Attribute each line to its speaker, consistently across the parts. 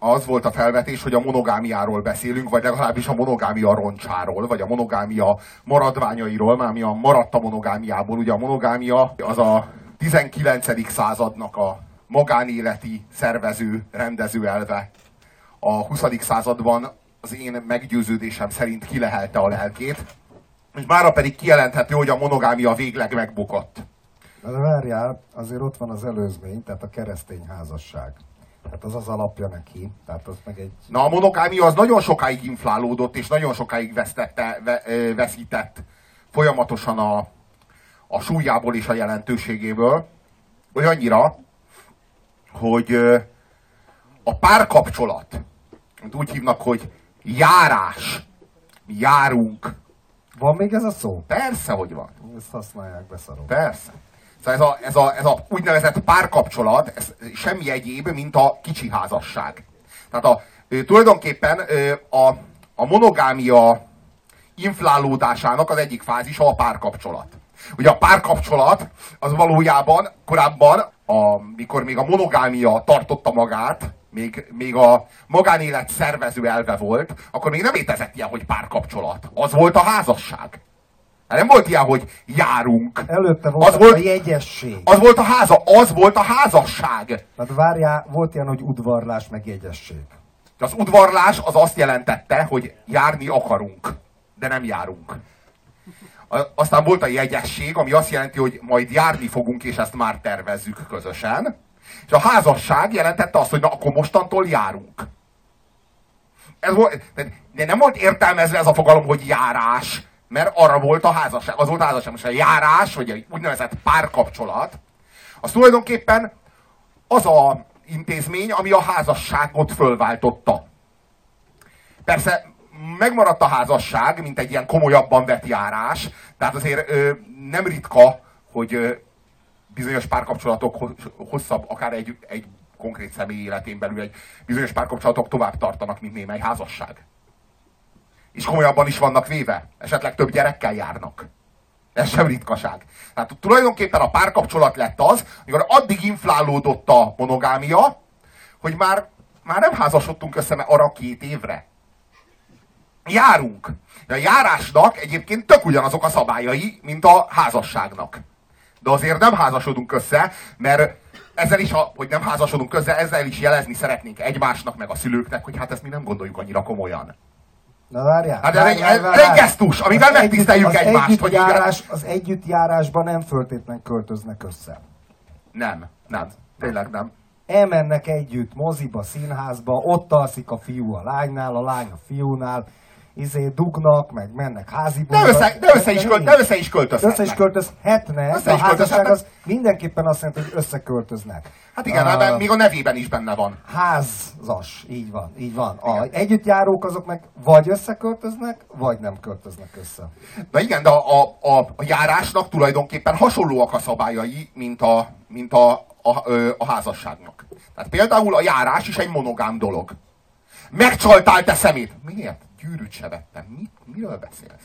Speaker 1: az volt a felvetés, hogy a monogámiáról beszélünk, vagy legalábbis a monogámia roncsáról, vagy a monogámia maradványairól, már ami a maradt a monogámiából. Ugye a monogámia az a 19. századnak a magánéleti szervező, rendező elve. A 20. században az én meggyőződésem szerint kilehelte a lelkét, és mára pedig kijelenthető, hogy a monogámia végleg megbukott.
Speaker 2: De várjál, azért ott van az előzmény, tehát a keresztény házasság. Tehát az az alapja neki, tehát az meg egy...
Speaker 1: Na, a monogámia az nagyon sokáig inflálódott, és nagyon sokáig veszített folyamatosan a súlyából és a jelentőségéből. Olyannyira, hogy a párkapcsolat, úgy hívnak, hogy járás, mi járunk.
Speaker 2: Van még ez a szó?
Speaker 1: Persze, hogy van.
Speaker 2: Ezt használják, beszarok.
Speaker 1: Persze. Szóval ez a úgynevezett párkapcsolat, ez semmi egyéb, mint a kicsi házasság. Tehát tulajdonképpen a monogámia inflálódásának az egyik fázisa a párkapcsolat. Ugye a párkapcsolat az valójában korábban, mikor még a monogámia tartotta magát, még a magánélet szervező elve volt, akkor még nem létezett ilyen, hogy párkapcsolat. Az volt a házasság. Nem volt ilyen, hogy járunk.
Speaker 2: Előtte volt a jegyesség.
Speaker 1: Az volt a házasság.
Speaker 2: Hát várjál, volt ilyen, hogy udvarlás meg jegyesség.
Speaker 1: Az udvarlás az azt jelentette, hogy járni akarunk, de nem járunk. Aztán volt a jegyesség, ami azt jelenti, hogy majd járni fogunk, és ezt már tervezzük közösen. És a házasság jelentette azt, hogy na, akkor mostantól járunk. De nem volt értelmezve ez a fogalom, hogy járás, mert arra volt a házasság. Az volt a házasság. Most a járás, vagy egy úgynevezett párkapcsolat, az tulajdonképpen az a intézmény, ami a házasságot fölváltotta. Persze megmaradt a házasság, mint egy ilyen komolyabban vett járás, tehát azért nem ritka, hogy bizonyos párkapcsolatok hosszabb, akár egy konkrét személy életén belül egy bizonyos párkapcsolatok tovább tartanak, mint némely házasság. És komolyabban is vannak véve. Esetleg több gyerekkel járnak. Ez sem ritkaság. Tehát tulajdonképpen a párkapcsolat lett az, amikor addig inflálódott a monogámia, hogy már nem házasodtunk össze arra 2 évre. Járunk. De a járásnak egyébként tök ugyanazok a szabályai, mint a házasságnak. De azért nem házasodunk össze, mert ezzel is, hogy nem házasodunk össze, ezzel is jelezni szeretnénk egymásnak, meg a szülőknek, hogy hát ezt mi nem gondoljuk annyira komolyan.
Speaker 2: Na várjál.
Speaker 1: Hát ez egy gesztus, amivel megtiszteljük egymást. Hogy
Speaker 2: az együttjárásban nem föltétlenül költöznek össze.
Speaker 1: Nem. Tényleg nem.
Speaker 2: Elmennek együtt moziba, színházba, ott alszik a fiú a lánynál, a lány a fiúnál, dugnak, meg mennek háziból.
Speaker 1: De össze is költözhetnek.
Speaker 2: Össze is költözhetnek, de a házasság az mindenképpen azt jelenti, hogy összeköltöznek.
Speaker 1: Hát igen, még a nevében is benne van.
Speaker 2: Házas, így van. A együttjárók azok meg vagy összeköltöznek, vagy nem költöznek össze.
Speaker 1: Na igen, de a járásnak tulajdonképpen hasonlóak a szabályai, mint a házasságnak. Tehát például a járás is egy monogám dolog. Megcsaltál te szemét! Miért? Gyűrűt se vettem. Miről beszélsz?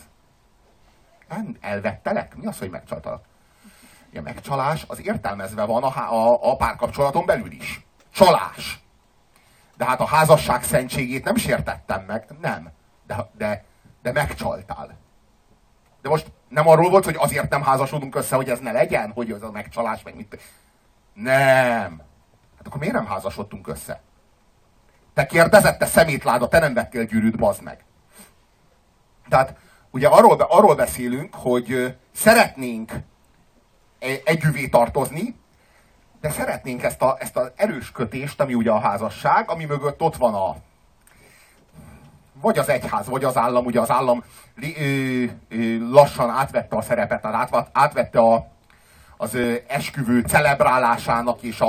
Speaker 1: Elvettelek? Mi az, hogy megcsaltalak? A megcsalás az értelmezve van a párkapcsolaton belül is. Csalás. De hát a házasság szentségét nem sértettem meg. Nem. De megcsaltál. De most nem arról volt, hogy azért nem házasodunk össze, hogy ez ne legyen? Hogy ez a megcsalás, meg mit... Nem. Hát akkor miért nem házasodtunk össze? Te kérdezett, te szemétláda, te nem vettél gyűrűt, bazd meg. Tehát ugye arról beszélünk, hogy szeretnénk együvé tartozni, de szeretnénk ezt az erős kötést, ami ugye a házasság, ami mögött ott van vagy az egyház, vagy az állam. Ugye az állam lassan átvette a szerepet, tehát átvette az esküvő celebrálásának és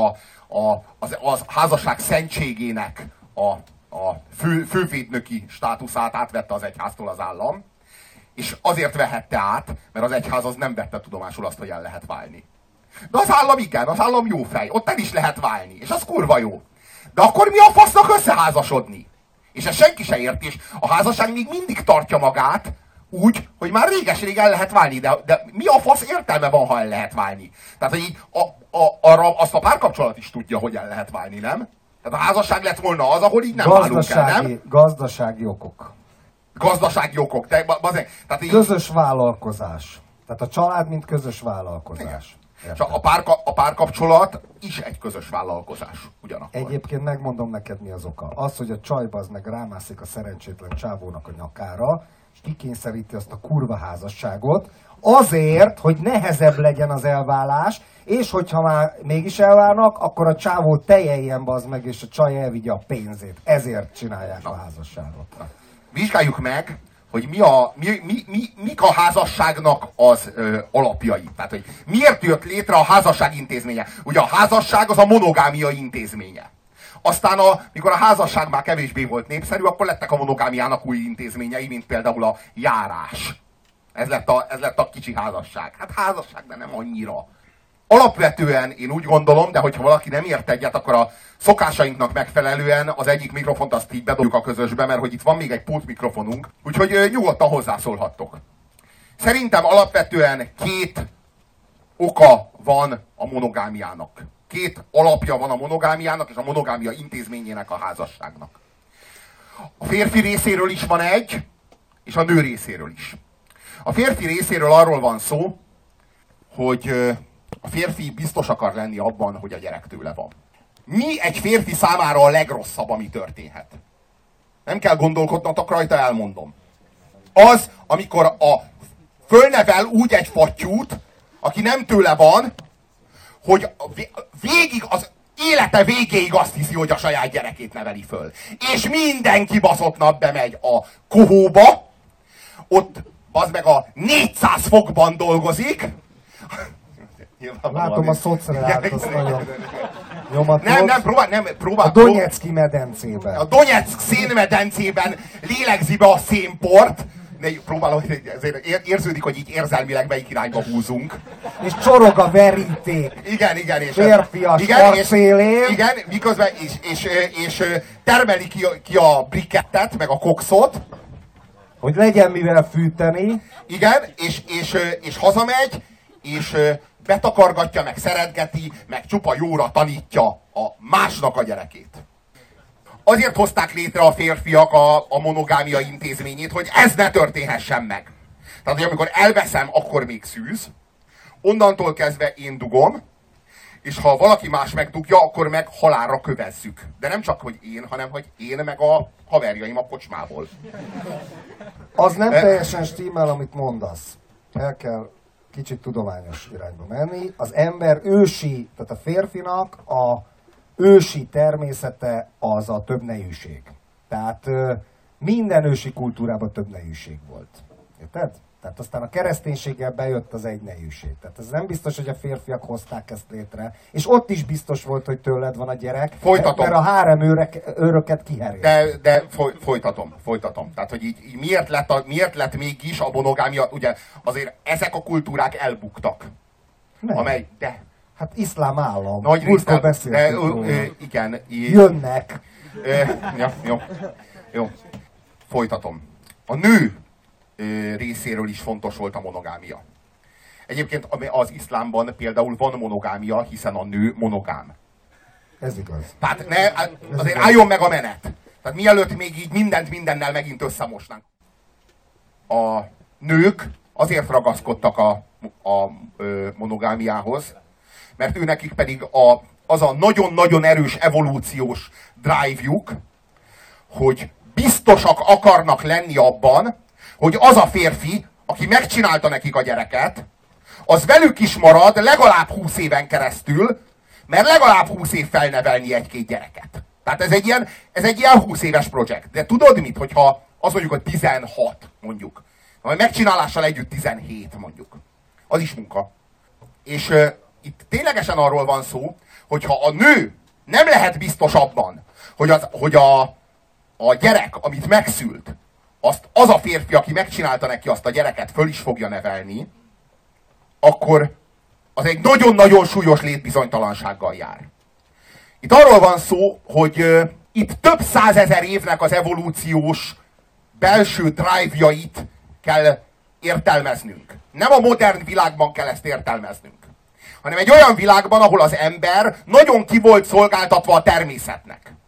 Speaker 1: az házasság szentségének a fővédnöki státuszát átvette az egyháztól az állam, és azért vehette át, mert az egyház az nem vette tudomásul azt, hogy el lehet válni. De az állam igen, az állam jó fej, ott el is lehet válni, és az kurva jó. De akkor mi a fasznak összeházasodni? És ezt senki se érti, és a házasság még mindig tartja magát úgy, hogy már réges-rég el lehet válni, de mi a fasz értelme van, ha el lehet válni? Tehát, hogy így arra azt a párkapcsolat is tudja, hogy el lehet válni, nem? Tehát a házasság lett volna az, ahol így nem válunk el, nem?
Speaker 2: Gazdasági okok.
Speaker 1: Gazdasági okok. Tehát így...
Speaker 2: Közös vállalkozás. Tehát a család, mint közös vállalkozás.
Speaker 1: És a párkapcsolat is egy közös vállalkozás ugyanakkor.
Speaker 2: Egyébként megmondom neked, mi az oka. Az, hogy a csajba az meg rámászik a szerencsétlen csávónak a nyakára, és kikényszeríti azt a kurva házasságot, azért, hogy nehezebb legyen az elválás, és hogyha már mégis elválnak, akkor a csávó tejeljen bazd meg, és a csaj elvigye a pénzét. Ezért csinálják a házasságot.
Speaker 1: Vizsgáljuk meg, hogy mik a házasságnak az alapjai. Tehát, hogy miért jött létre a házasság intézménye. Ugye a házasság az a monogámia intézménye. Aztán, mikor a házasság már kevésbé volt népszerű, akkor lettek a monogámiának új intézményei, mint például a járás. Ez lett a kicsi házasság. Hát házasság, de nem annyira. Alapvetően én úgy gondolom, de hogyha valaki nem ért egyet, akkor a szokásainknak megfelelően az egyik mikrofont azt így bedobjuk a közösbe, mert hogy itt van még egy pult mikrofonunk, úgyhogy nyugodtan hozzászólhattok. Szerintem alapvetően két oka van a monogámiának. Két alapja van a monogámiának és a monogámia intézményének a házasságnak. A férfi részéről is van egy, és a nő részéről is. A férfi részéről arról van szó, hogy a férfi biztos akar lenni abban, hogy a gyerek tőle van. Mi egy férfi számára a legrosszabb, ami történhet? Nem kell gondolkodnotok rajta, elmondom. Az, amikor fölnevel úgy egy fattyút, aki nem tőle van, hogy végig az élete végéig azt hiszi, hogy a saját gyerekét neveli föl. És mindenki baszott nap bemegy a kohóba, ott az meg a 400 fokban dolgozik.
Speaker 2: Látom a szociált, azt nagyon nyomatos.
Speaker 1: Próbál.
Speaker 2: A Donetszki medencében.
Speaker 1: A Donetszk szénmedencében lélegzi be a szénport. Próbálom, érződik, hogy így érzelmileg melyik irányba húzunk.
Speaker 2: És csorog a veríték.
Speaker 1: Igen. És
Speaker 2: férfias arcélén.
Speaker 1: Igen, miközben és termeli ki a brikettet, meg a kokszot.
Speaker 2: Hogy legyen mivel fűteni.
Speaker 1: Igen, és hazamegy, és betakargatja, meg szeretgeti, meg csupa jóra tanítja a másnak a gyerekét. Azért hozták létre a férfiak a monogámia intézményét, hogy ez ne történhessen meg. Tehát, hogy amikor elveszem, akkor még szűz, onnantól kezdve én dugom, és ha valaki más megdugja, akkor meg halálra kövezzük. De nem csak, hogy én, hanem, hogy én meg a haverjaim a kocsmából.
Speaker 2: Az nem teljesen stimmel, amit mondasz. El kell kicsit tudományos irányba menni. Az ember ősi, tehát a férfinak a ősi természete az a többnejűség. Tehát minden ősi kultúrában többnejűség volt. Érted? Tehát aztán a kereszténységgel bejött az egynejűség. Tehát ez nem biztos, hogy a férfiak hozták ezt létre. És ott is biztos volt, hogy tőled van a gyerek.
Speaker 1: Folytatom.
Speaker 2: Mert a hárem őröket kiherél.
Speaker 1: De folytatom. Tehát, hogy így miért lett mégis a monogámia, ugye azért ezek a kultúrák elbuktak.
Speaker 2: Nem. Hát iszlám állam.
Speaker 1: Nagy részben. Igen.
Speaker 2: Jönnek.
Speaker 1: Jó. Folytatom. A nő részéről is fontos volt a monogámia. Egyébként az iszlámban például van monogámia, hiszen a nő monogám.
Speaker 2: Ez igaz.
Speaker 1: Tehát azért álljon meg a menet. Tehát mielőtt még így mindent mindennel megint összemosnánk. A nők azért ragaszkodtak a monogámiához, mert őnekik pedig az a nagyon-nagyon erős evolúciós drive-juk, hogy biztosak akarnak lenni abban, hogy az a férfi, aki megcsinálta nekik a gyereket, az velük is marad legalább 20 éven keresztül, mert legalább 20 év felnevelni egy-két gyereket. Tehát ez egy ilyen 20 éves projekt. De tudod mit, hogyha azt mondjuk, hogy 16 mondjuk, majd megcsinálással együtt 17 mondjuk. Az is munka. És itt ténylegesen arról van szó, hogyha a nő nem lehet biztos abban, hogy a gyerek, amit megszült, azt az a férfi, aki megcsinálta neki azt a gyereket, föl is fogja nevelni, akkor az egy nagyon-nagyon súlyos létbizonytalansággal jár. Itt arról van szó, hogy itt több százezer évnek az evolúciós belső drive-jait kell értelmeznünk. Nem a modern világban kell ezt értelmeznünk, hanem egy olyan világban, ahol az ember nagyon ki volt szolgáltatva a természetnek.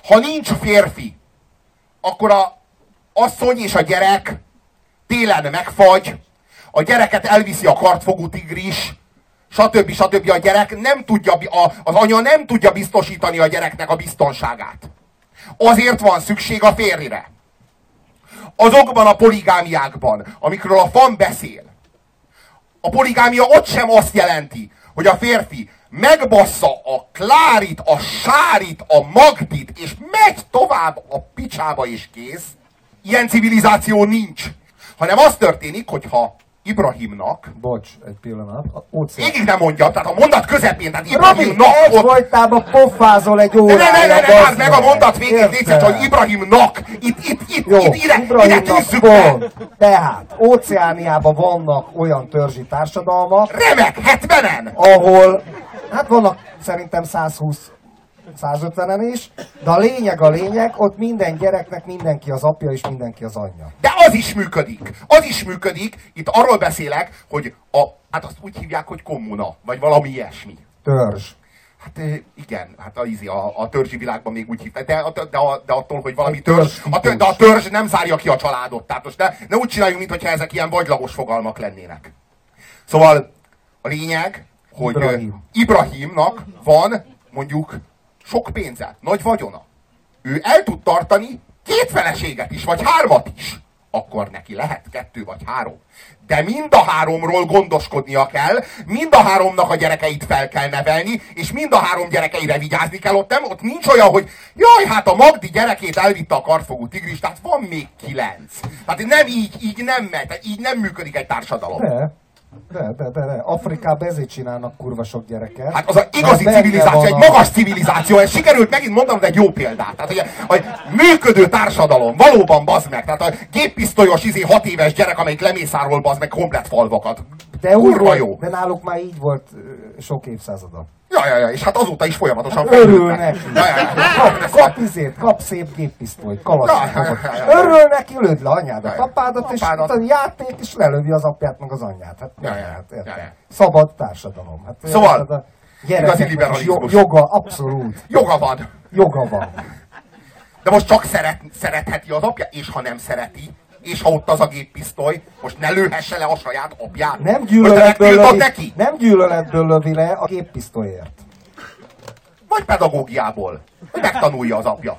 Speaker 1: Ha nincs férfi, akkor a asszony és a gyerek télen megfagy, a gyereket elviszi a kartfogú tigris, stb. A gyerek nem tudja, az anya nem tudja biztosítani a gyereknek a biztonságát. Azért van szükség a férjre. Azokban a poligámiákban, amikről a fan beszél, a poligámia ott sem azt jelenti, hogy a férfi megbassza a Klárit, a Sárit, a Magdit, és megy tovább a picsába és kész. Ilyen civilizáció nincs. Hanem az történik, hogyha Ibrahimnak...
Speaker 2: Bocs, egy pillanat.
Speaker 1: Végig nem mondjam, tehát a mondat közepén, tehát
Speaker 2: Robi,
Speaker 1: Ibrahimnak...
Speaker 2: egy folytában pofázol egy órája.
Speaker 1: Ne, meg a mondat végig, légy hogy Ibrahimnak, ide tűzzük be.
Speaker 2: Tehát, Óceániában vannak olyan törzsi társadalmak...
Speaker 1: Remek, 70-en!
Speaker 2: Ahol, hát vannak szerintem 120-150-en is, de a lényeg, ott minden gyereknek mindenki az apja és mindenki az anyja.
Speaker 1: De az is működik, itt arról beszélek, hogy hát azt úgy hívják, hogy kommuna, vagy valami ilyesmi.
Speaker 2: Törzs.
Speaker 1: Hát igen, hát a törzsi világban még úgy hívták, de attól, hogy valami törzs, de a törzs nem zárja ki a családot, tehát most ne úgy csináljunk, mintha ezek ilyen vagylagos fogalmak lennének. Szóval a lényeg, hogy Ibrahimnak van mondjuk sok pénze, nagy vagyona. Ő el tud tartani 2 feleséget is, vagy 3 is. Akkor neki lehet 2 vagy 3. De mind a 3-ról gondoskodnia kell, mind a 3-nak a gyerekeit fel kell nevelni, és mind a 3 gyerekeire vigyázni kell. Ott nincs olyan, hogy jaj, hát a Magdi gyerekét elvitte a kartfogú tigris, tehát van még 9. Tehát nem így nem megy, így nem működik egy társadalom.
Speaker 2: De. Afrikában ezért csinálnak kurva sok gyereket.
Speaker 1: Hát az igazi civilizáció, egy magas civilizáció, ez sikerült megint mondanom egy jó példát. Tehát, hogy a működő társadalom, valóban bazd meg, tehát a géppisztolyos 6 éves gyerek, amelyik lemészárol bazd meg komplet falvakat.
Speaker 2: Kurva jó. De náluk már így volt sok évszázada.
Speaker 1: Ja, és hát azóta is folyamatosan
Speaker 2: örül neki. Kap szép géppisztolyt, kalasnyikovot. Örül neki, lőd le anyádat, apádat, és a játék, és lelövi az apját, meg az anyját. Hát, szabad társadalom. Hát,
Speaker 1: szóval, igazi liberalizmus.
Speaker 2: Joga, abszolút.
Speaker 1: Joga van.
Speaker 2: Joga van.
Speaker 1: De most csak szeretheti az apja, és ha nem szereti, és ha ott az a géppisztoly, most ne lőhesse le a saját apját.
Speaker 2: Nem gyűlöletből lövi le a géppisztolyért.
Speaker 1: Vagy pedagógiából. Hogy megtanulja az apja.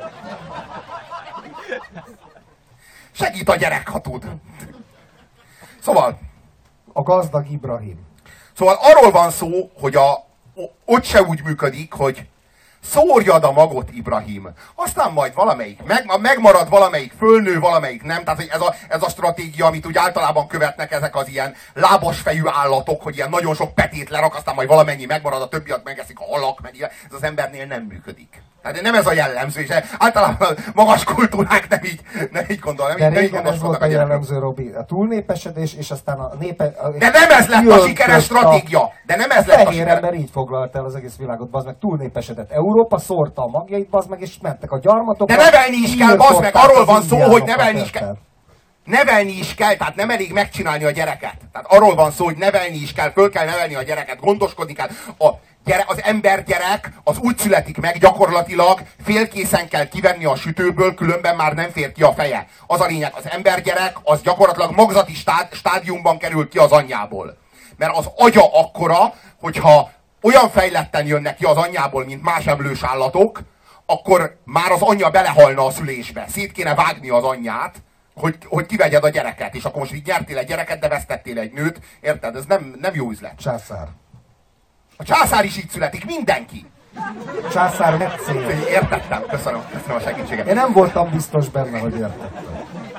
Speaker 1: Segít a gyerek, ha tud. Szóval...
Speaker 2: A gazdag Ibrahim.
Speaker 1: Szóval arról van szó, hogy ott se úgy működik, hogy szórjad a magot, Ibrahim. Aztán majd valamelyik megmarad, valamelyik fölnő, valamelyik nem. Tehát hogy ez a stratégia, amit úgy általában követnek ezek az ilyen lábas fejű állatok, hogy ilyen nagyon sok petét lerak, aztán majd valamennyi megmarad, a többiek megeszik a halak, meg ilyen. Ez az embernél nem működik. Tehát nem ez a jellemző, és általában magas kultúrák nem így gondolnak.
Speaker 2: De régen ez volt a jellemző, Robi. A túlnépesedés, és aztán a népe...
Speaker 1: De nem ez lett a sikeres stratégia! De nem ez lett a
Speaker 2: fehér ember így foglalt el az egész világot, bazd meg, túlnépesedett Európa, szórta a magjait, bazd meg, és mentek a gyarmatokra.
Speaker 1: De nevelni is kell, bazd meg, arról van szó, hogy nevelni is kell. Nevelni is kell, tehát nem elég megcsinálni a gyereket. Tehát arról van szó, hogy nevelni is kell, föl kell nevelni a gyereket, gondoskodni kell. Az embergyerek az úgy születik meg, gyakorlatilag félkészen kell kivenni a sütőből, különben már nem fér ki a feje. Az a lényeg, az embergyerek az gyakorlatilag magzati stádiumban kerül ki az anyjából. Mert az agya akkora, hogyha olyan fejletten jönnek ki az anyjából, mint más emlős állatok, akkor már az anyja belehalna a szülésbe. Szét kéne vágni az anyját, hogy kivegyed a gyereket. És akkor most így nyertél egy gyereket, de vesztettél egy nőt. Érted? Ez nem jó üzlet.
Speaker 2: Császár.
Speaker 1: A császár is így születik, mindenki.
Speaker 2: Császár metszél.
Speaker 1: Értettem, köszönöm a segítséget.
Speaker 2: Én nem voltam biztos benne, hogy értettem.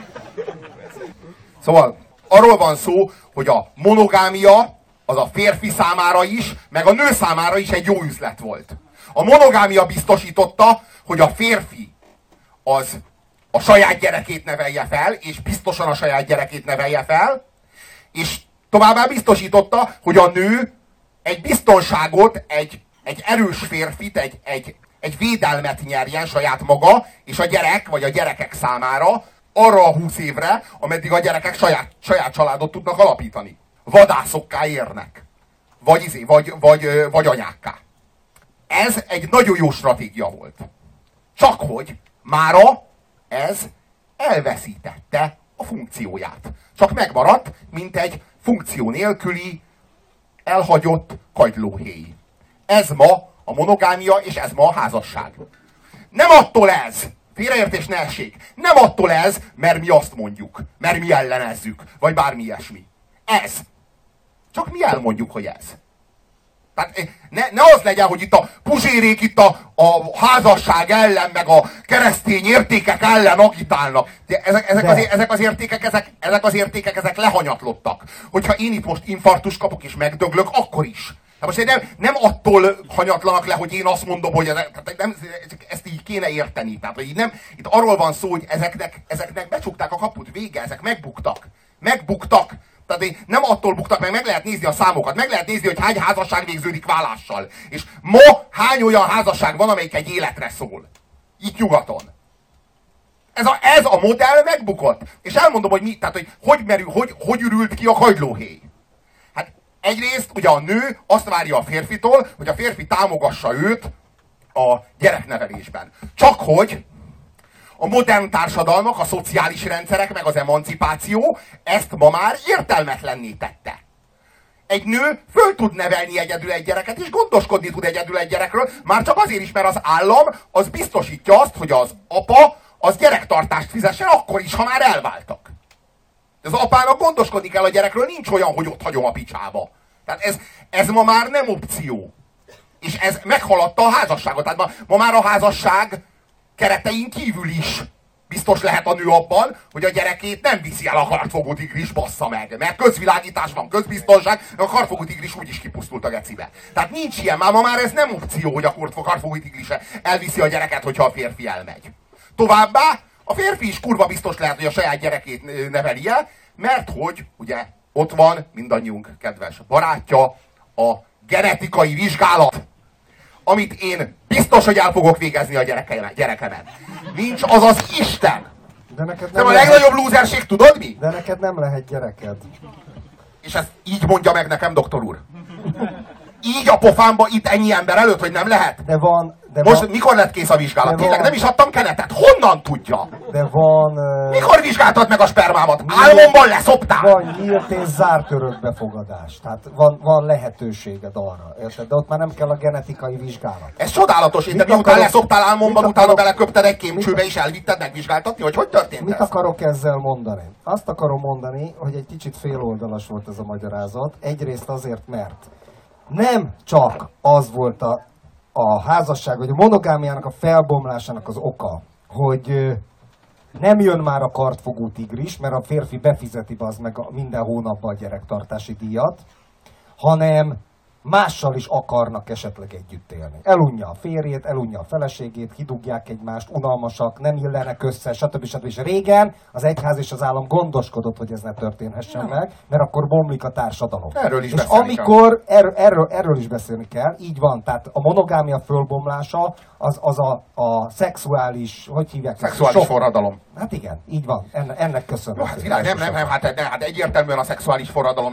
Speaker 1: Szóval arról van szó, hogy a monogámia az a férfi számára is, meg a nő számára is egy jó üzlet volt. A monogámia biztosította, hogy a férfi az a saját gyerekét nevelje fel, és biztosan a saját gyerekét nevelje fel, és továbbá biztosította, hogy a nő egy biztonságot, egy erős férfit, egy védelmet nyerjen saját maga, és a gyerek, vagy a gyerekek számára arra a 20 évre, ameddig a gyerekek saját családot tudnak alapítani. Vadászokká érnek. Vagy anyákká. Ez egy nagyon jó stratégia volt. Csak hogy mára ez elveszítette a funkcióját. Csak megmaradt, mint egy funkció nélküli, elhagyott kagylóhéj. Ez ma a monogámia, és ez ma a házasság. Nem attól ez, félreértés ne essék, nem attól ez, mert mi azt mondjuk, mert mi ellenezzük, vagy bármi ilyesmi. Ez. Csak mi elmondjuk, hogy ez. Tehát ne az legyen, hogy itt a puzsérék itt a házasság ellen, meg a keresztény értékek ellen agitálnak. De ezek az értékek, ezek lehanyatlottak. Hogyha én itt most infarktus kapok és megdöglök, akkor is. Hát most nem attól hanyatlanak le, hogy én azt mondom, hogy ezt így kéne érteni. Tehát, hogy itt arról van szó, hogy ezeknek becsukták a kaput, vége, ezek megbuktak. Megbuktak. Tehát nem attól buktak meg lehet nézni a számokat, meg lehet nézni, hogy hány házasság végződik válással. És ma hány olyan házasság van, amelyik egy életre szól. Itt nyugaton. Ez a modell megbukott. És elmondom, hogy hogy ürült ki a kagylóhéj. Hát egyrészt ugye a nő azt várja a férfitól, hogy a férfi támogassa őt a gyereknevelésben. Csak hogy a modern társadalmak, a szociális rendszerek, meg az emancipáció ezt ma már értelmetlenné tette. Egy nő föl tud nevelni egyedül egy gyereket, és gondoskodni tud egyedül egy gyerekről, már csak azért is, mert az állam az biztosítja azt, hogy az apa az gyerektartást fizessen akkor is, ha már elváltak. Az apának gondoskodni kell a gyerekről, nincs olyan, hogy ott hagyom a picsába. Tehát ez ma már nem opció. És ez meghaladta a házasságot. Tehát ma már a házasság keretein kívül is biztos lehet a nő abban, hogy a gyerekét nem viszi el a kartfogó tigris, bassza meg. Mert közvilágítás van, közbiztonság, a kartfogó tigris úgyis kipusztult a gecibe. Tehát nincs ilyen, ma már ez nem opció, hogy a kartfogó tigris elviszi a gyereket, hogyha a férfi elmegy. Továbbá a férfi is kurva biztos lehet, hogy a saját gyerekét neveli el, mert hogy ugye ott van mindannyiunk kedves barátja, a genetikai vizsgálat, amit én biztos, hogy el fogok végezni a gyerekemen. Nincs az az Isten!
Speaker 2: De neked
Speaker 1: nem a legnagyobb lúzerség, tudod mi?
Speaker 2: De neked nem lehet gyereked.
Speaker 1: És ezt így mondja meg nekem, doktor úr. Így a pofámba itt ennyi ember előtt, hogy nem lehet? Most mikor lett kész a vizsgálat? Tényleg nem is adtam kenetet. Honnan tudja?
Speaker 2: De van...
Speaker 1: Mikor vizsgáltad meg a spermámat? Álmomban leszoptál?
Speaker 2: Van nyílt és zárt örökbefogadás. Tehát van lehetőséged arra. Érted? De ott már nem kell a genetikai vizsgálat.
Speaker 1: Ez csodálatos. Én de miután leszoptál álmomban, utána beleköpted egy kémcsőbe és elvitted megvizsgáltatni, hogy történt
Speaker 2: Mit
Speaker 1: ez?
Speaker 2: akarok ezzel mondani? Azt akarom mondani, hogy egy kicsit féloldalas volt ez a magyarázat. Egyrészt azért, mert nem csak az volt a házasság, vagy a monogámiának a felbomlásának az oka, hogy nem jön már a kartfogó tigris, mert a férfi befizeti az meg minden hónapban a gyerektartási díjat, hanem mással is akarnak esetleg együtt élni. Elunja a férjét, elunja a feleségét, kidugják egymást, unalmasak, nem illenek össze, stb. És régen az egyház és az állam gondoskodott, hogy ez ne történhessen meg, mert akkor bomlik a társadalom.
Speaker 1: Erről is
Speaker 2: és amikor, erről is beszélni kell, így van, tehát a monogámia fölbomlása az a szexuális, hogy hívják?
Speaker 1: Szexuális forradalom.
Speaker 2: Hát igen, így van, ennek köszönöm.
Speaker 1: Hát egyértelműen a szexuális forradalom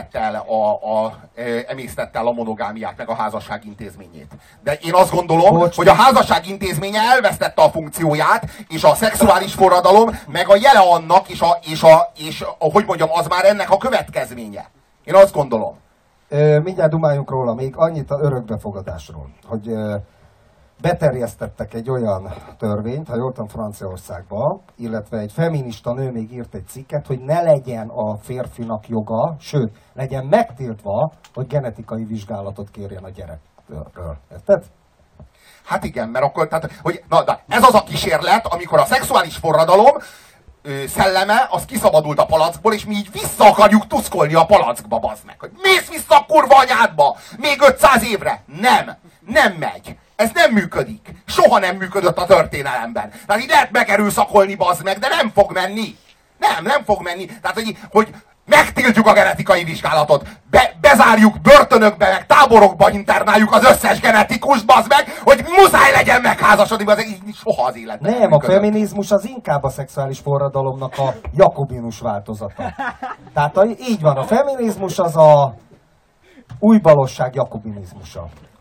Speaker 1: emésztette el a monogámiát, meg a házasság intézményét. De én azt gondolom, hogy a házasság intézménye elvesztette a funkcióját, és a szexuális forradalom, meg a jele annak, és hogy mondjam, az már ennek a következménye. Én azt gondolom.
Speaker 2: Mindjárt dumáljunk róla, még annyit az örökbefogadásról, hogy beterjesztettek egy olyan törvényt, ha jól tudom, Franciaországban, illetve egy feminista nő még írt egy cikket, hogy ne legyen a férfinak joga, sőt, legyen megtiltva, hogy genetikai vizsgálatot kérjen a gyerekről. Érted?
Speaker 1: Hát igen, mert akkor, ez az a kísérlet, amikor a szexuális forradalom szelleme, az kiszabadult a palackból, és mi így vissza akarjuk tuszkolni a palackba, bazd meg. Hogy mész vissza a kurva anyádba! Még 500 évre! Nem megy. Ez nem működik. Soha nem működött a történelemben. Tehát így lehet megerőszakolni, bazd meg, de nem fog menni. Nem fog menni. Tehát, hogy megtiltjuk a genetikai vizsgálatot, bezárjuk börtönökbe, meg táborokba internáljuk az összes genetikust, bazd meg, hogy muszáj legyen megházasodni, bazd meg, így soha az életben
Speaker 2: nem a feminizmus az inkább a szexuális forradalomnak a jakobinus változata. Tehát így van, a feminizmus az a új balosság jakobinizmusa.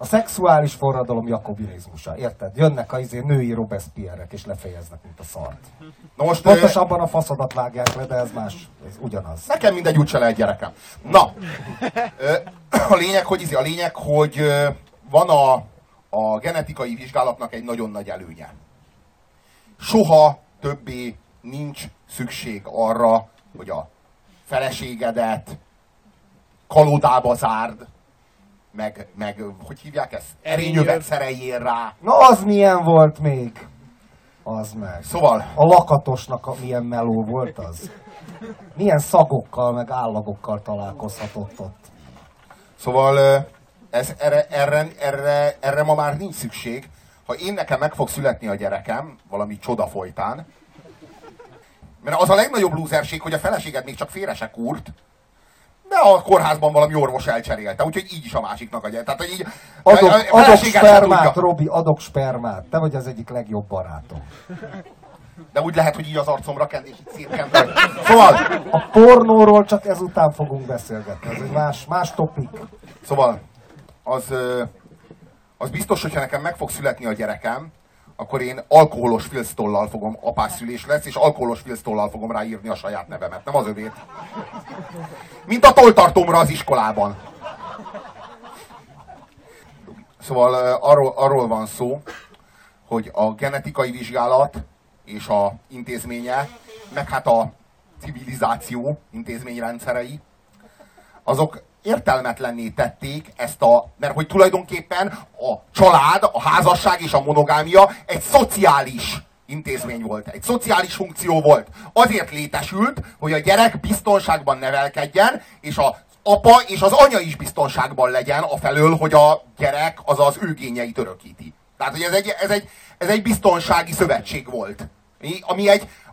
Speaker 2: A szexuális forradalom jakobinizmusa, érted? Jönnek a női Robespierre-ek és lefejeznek, mint a szart.
Speaker 1: Na most,
Speaker 2: pontosabban a faszodat vágják le, de ez más, ez ugyanaz.
Speaker 1: Nekem mindegy, úgyse lehet gyerekem. Na, a lényeg, hogy van a genetikai vizsgálatnak egy nagyon nagy előnye. Soha többé nincs szükség arra, hogy a feleségedet kalodába zárd, meg hogy hívják ezt? Erényövet szereljél rá.
Speaker 2: Na az milyen volt még? Az meg.
Speaker 1: Szóval...
Speaker 2: A lakatosnak milyen meló volt az? Milyen szagokkal, meg állagokkal találkozhatott ott?
Speaker 1: Szóval erre ma már nincs szükség. Ha én nekem meg fog születni a gyerekem, valami csoda folytán, mert az a legnagyobb lúzerség, hogy a feleséged még csak félre se kúrt, de a kórházban valami orvos elcserélte, úgyhogy így is a másiknak adja. Tehát, hogy így
Speaker 2: adok spermát, Robi, adok spermát. Te vagy az egyik legjobb barátom.
Speaker 1: De úgy lehet, hogy így az arcomra kend, és így szétkend. Szóval...
Speaker 2: A pornóról csak ezután fogunk beszélgetni. Ez egy más topik.
Speaker 1: Szóval, az biztos, hogyha nekem meg fog születni a gyerekem, akkor én alkoholos filctollal fogom, apásszülés lesz, és alkoholos filctollal fogom ráírni a saját nevemet, nem az övét. Mint a tolltartómra az iskolában. Szóval arról van szó, hogy a genetikai vizsgálat és a intézménye, meg hát a civilizáció intézményrendszerei, azok értelmetlenné tették ezt mert hogy tulajdonképpen a család, a házasság és a monogámia egy szociális intézmény volt, egy szociális funkció volt. Azért létesült, hogy a gyerek biztonságban nevelkedjen, és az apa és az anya is biztonságban legyen afelől, hogy a gyerek az ő génjeit örökíti. Tehát, hogy ez egy biztonsági szövetség volt, ami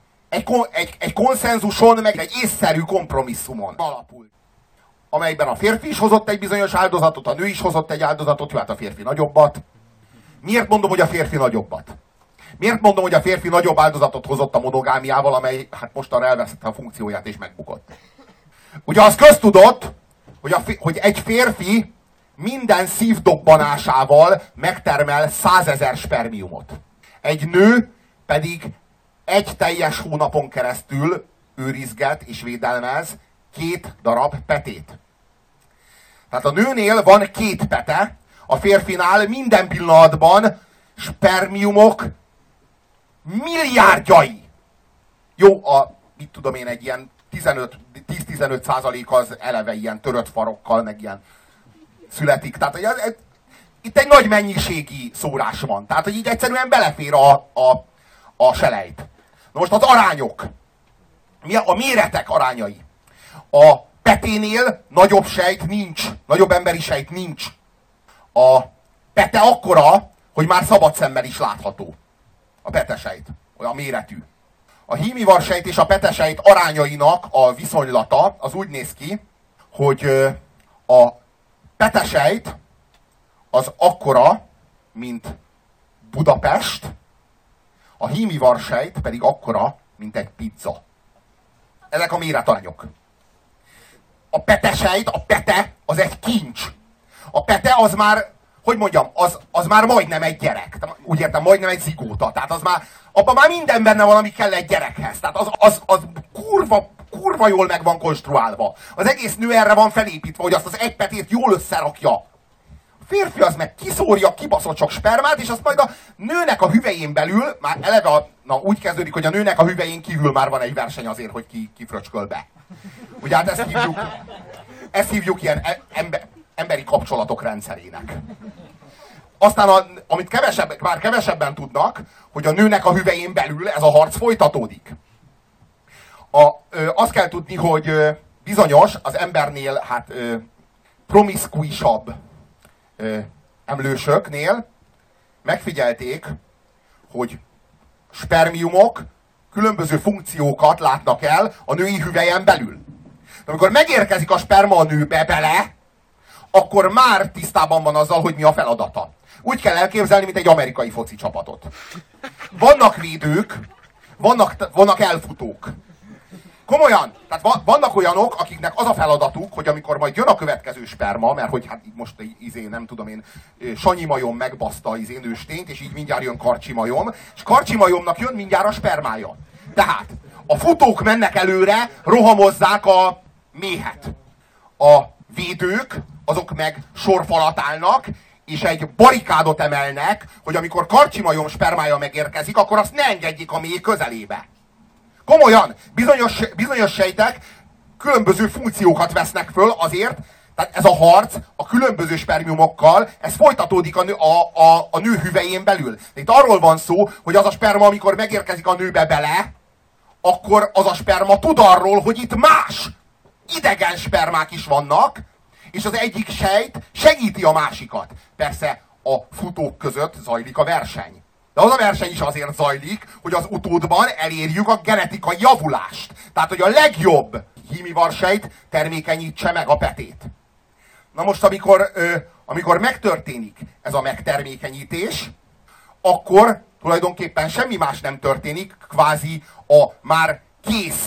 Speaker 1: egy konszenzuson, meg egy észszerű kompromisszumon alapult, amelyben a férfi is hozott egy bizonyos áldozatot, a nő is hozott egy áldozatot, hát a férfi nagyobbat. Miért mondom, hogy a férfi nagyobbat? Miért mondom, hogy a férfi nagyobb áldozatot hozott a monogámiával, amely hát mostanra elvesztette a funkcióját és megbukott? Ugye az köztudott, hogy egy férfi minden szívdobbanásával megtermel 100 000 spermiumot. Egy nő pedig egy teljes hónapon keresztül őrizget és védelmez 2 darab petét. Tehát a nőnél van 2 pete, a férfinál minden pillanatban spermiumok milliárdjai. Jó, mit tudom én, egy ilyen 10-15% az eleve ilyen törött farokkal, meg ilyen születik. Tehát itt egy nagy mennyiségi szórás van. Tehát, hogy így egyszerűen belefér a selejt. Na most az arányok. A méretek arányai. A peténél nagyobb sejt nincs. Nagyobb emberi sejt nincs. A pete akkora, hogy már szabad szemmel is látható. A petesejt. Olyan méretű. A hímivarsejt és a petesejt arányainak a viszonylata az úgy néz ki, hogy a petesejt az akkora, mint Budapest, a hímivarsejt pedig akkora, mint egy pizza. Ezek a méretarányok. A petesejt, a pete, az egy kincs. A pete az már, hogy mondjam, az már majdnem egy gyerek. Úgy értem, majdnem egy zigóta. Tehát abban már minden benne van, ami kell egy gyerekhez. Tehát az kurva jól meg van konstruálva. Az egész nő erre van felépítve, hogy azt az egy petét jól összerakja. A férfi az meg kiszórja, kibaszott sok spermát, és azt majd a nőnek a hüvelyén belül, már eleve úgy kezdődik, hogy a nőnek a hüvelyén kívül már van egy verseny azért, hogy ki fröcsköl be. Ugye hát ezt hívjuk ilyen emberi kapcsolatok rendszerének. Aztán, amit már kevesebben tudnak, hogy a nőnek a hüvelyén belül ez a harc folytatódik. Azt kell tudni, hogy bizonyos, az embernél promiszkuisabb emlősöknél megfigyelték, hogy spermiumok különböző funkciókat látnak el a női hüvelyen belül. De amikor megérkezik a sperma a nőbe bele, akkor már tisztában van azzal, hogy mi a feladata. Úgy kell elképzelni, mint egy amerikai foci csapatot. Vannak védők, vannak elfutók. Komolyan, Tehát vannak olyanok, akiknek az a feladatuk, hogy amikor majd jön a következő sperma, mert hogy hát most nem tudom én, Sanyi majom megbaszta nőstényt, és így mindjárt jön Karcsi majom, és Karcsi majomnak jön mindjárt a spermája. Tehát a futók mennek előre, rohamozzák a méhet. A védők, azok meg sorfalat állnak, és egy barikádot emelnek, hogy amikor Karcsi majom spermája megérkezik, akkor azt ne engedjék a méh közelébe. Komolyan, bizonyos sejtek különböző funkciókat vesznek föl azért, tehát ez a harc a különböző spermiumokkal, ez folytatódik a nő hüvelyén belül. De itt arról van szó, hogy az a sperma, amikor megérkezik a nőbe bele, akkor az a sperma tud arról, hogy itt más idegen spermák is vannak, és az egyik sejt segíti a másikat. Persze a futók között zajlik a verseny. De az a verseny is azért zajlik, hogy az utódban elérjük a genetikai javulást. Tehát, hogy a legjobb hímivarsejt termékenyítse meg a petét. Na most, amikor megtörténik ez a megtermékenyítés, akkor tulajdonképpen semmi más nem történik, kvázi a már kész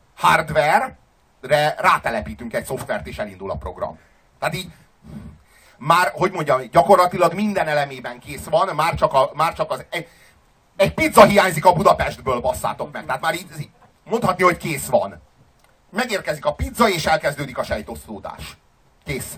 Speaker 1: hardware-re rátelepítünk egy szoftvert, és elindul a program. Tehát így már, hogy mondjam, gyakorlatilag minden elemében kész van, már csak az... Egy pizza hiányzik a Budapestből, basszátok meg. Tehát már így mondhatni, hogy kész van. Megérkezik a pizza, és elkezdődik a sejtosztódás. Kész.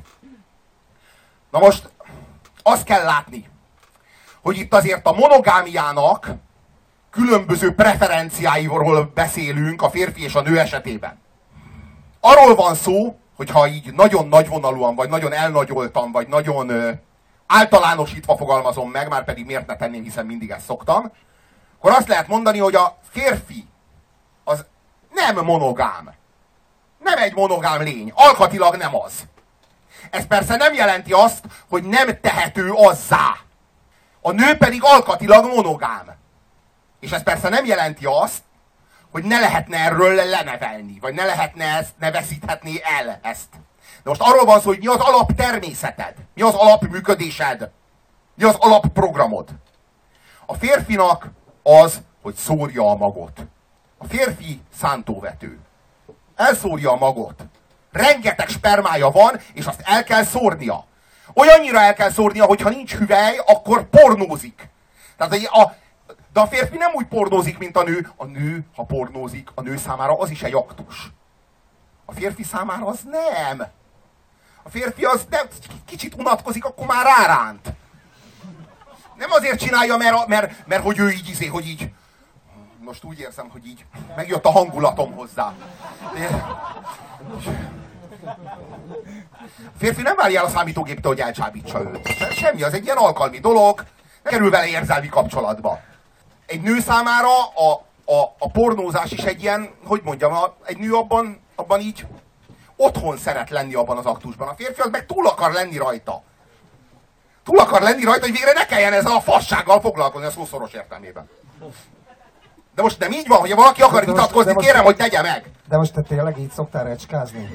Speaker 1: Na most azt kell látni, hogy itt azért a monogámiának különböző preferenciáiról beszélünk a férfi és a nő esetében. Arról van szó, hogyha így nagyon nagyvonalúan, vagy nagyon elnagyoltam, vagy nagyon általánosítva fogalmazom meg, már pedig miért ne tenném, hiszen mindig ezt szoktam, akkor azt lehet mondani, hogy a férfi az nem monogám. Nem egy monogám lény. Alkatilag nem az. Ez persze nem jelenti azt, hogy nem tehető azzá. A nő pedig alkatilag monogám. És ez persze nem jelenti azt, hogy ne lehetne erről lenevelni, vagy ne veszíthetné el ezt. De most arról van szó, hogy mi az alaptermészeted, mi az alapműködésed, mi az alapprogramod. A férfinak az, hogy szórja a magot. A férfi szántóvető. Elszórja a magot. Rengeteg spermája van, és azt el kell szórnia. Olyannyira el kell szórnia, hogy ha nincs hüvely, akkor pornózik. Tehát de a férfi nem úgy pornózik, mint a nő. A nő, ha pornózik, a nő számára az is egy aktus. A férfi számára az nem. A férfi az nem, kicsit unatkozik, akkor már ráránt. Nem azért csinálja, mert hogy ő így, hogy így. Most úgy érzem, hogy így megjött a hangulatom hozzá. A férfi nem várja el a számítógéptől, hogy elcsábítsa őt. Semmi, az egy ilyen alkalmi dolog, ne kerül vele érzelmi kapcsolatba. Egy nő számára a pornózás is egy ilyen, hogy mondjam, egy nő abban így otthon szeret lenni abban az aktusban. A férfi az meg túl akar lenni rajta. Túl akar lenni rajta, hogy végre ne kelljen ezzel a fassággal foglalkozni a szó szoros értelmében. De most nem így van, hogy valaki akar vitatkozni, kérem, hogy tegye meg.
Speaker 2: De most te tényleg így szoktál recskázni?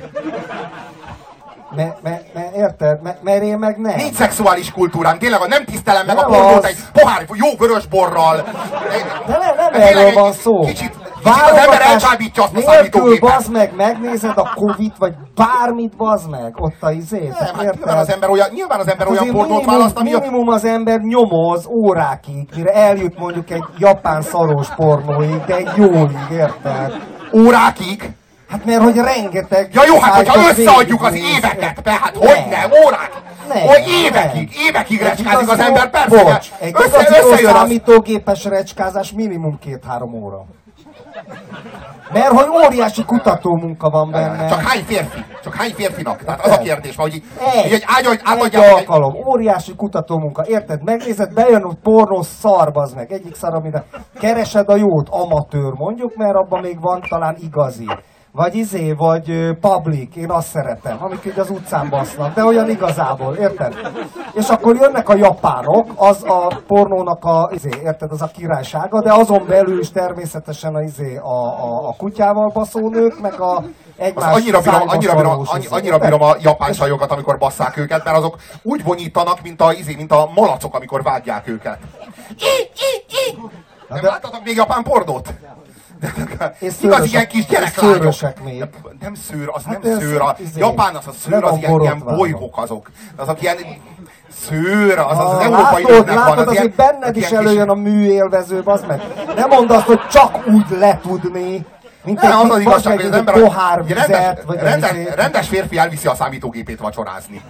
Speaker 2: Érted? Mert én meg nem.
Speaker 1: Nincs szexuális kultúrám, tényleg nem tisztelem meg a pornót egy pohár jó vörös borral.
Speaker 2: De nem erről van szó.
Speaker 1: Kicsit az ember elcsábítja azt a számítógépet.
Speaker 2: Bazd meg, megnézed a Covid, vagy bármit, bazd meg, ott a izét.
Speaker 1: Nem, hát nyilván az ember olyan pornót választ, ami...
Speaker 2: Minimum az ember nyomoz órákig, mire eljut mondjuk egy japán szaros pornóig, de egy jóig, érted?
Speaker 1: Órákig?
Speaker 2: Hát mert hogy rengeteg...
Speaker 1: Ja jó, hát hogyha összeadjuk az éveket, hát hogy ne, órák? Hogy évekig recskázik az ember, persze.
Speaker 2: Bocs, egy igazi számítógépes recskázás minimum 2-3 óra. Mert hogy óriási kutatómunka van benne.
Speaker 1: Csak hány férfi? Csak hány férfinak? Tehát az a kérdés, hogy egy
Speaker 2: alkalom, óriási kutatómunka. Érted? Megnézed, bejön a pornó szar, bazd meg. Egyik szar, amire keresed a jót, amatőr mondjuk, mert abban még van talán igazi. Vagy public, én azt szeretem, amik így az utcán basznak, de olyan igazából, érted? És akkor jönnek a japánok, az a pornónak érted, az a királysága, de azon belül is természetesen a kutyával baszó nők, meg a egymás
Speaker 1: annyira bírom a japán csajokat, amikor basszák őket, mert azok úgy vonyítanak, mint a malacok, amikor vágják őket. Nem láttatok még japán pornót? Igaz, ilyen kis gyereklányok.
Speaker 2: Szőrösek még.
Speaker 1: Nem szőr, az
Speaker 2: Hát
Speaker 1: nem
Speaker 2: ez
Speaker 1: szőr. A japán az a szőr, az ilyen bolygók azok. Azok ilyen szőr, az európai nőknek van.
Speaker 2: Látod, azért benned is előjön a műélvező, bazd meg. Nem mondd azt, hogy csak úgy letudni, mint egy pohár vizet, vagy
Speaker 1: rendes férfi elviszi a számítógépét vacsorázni.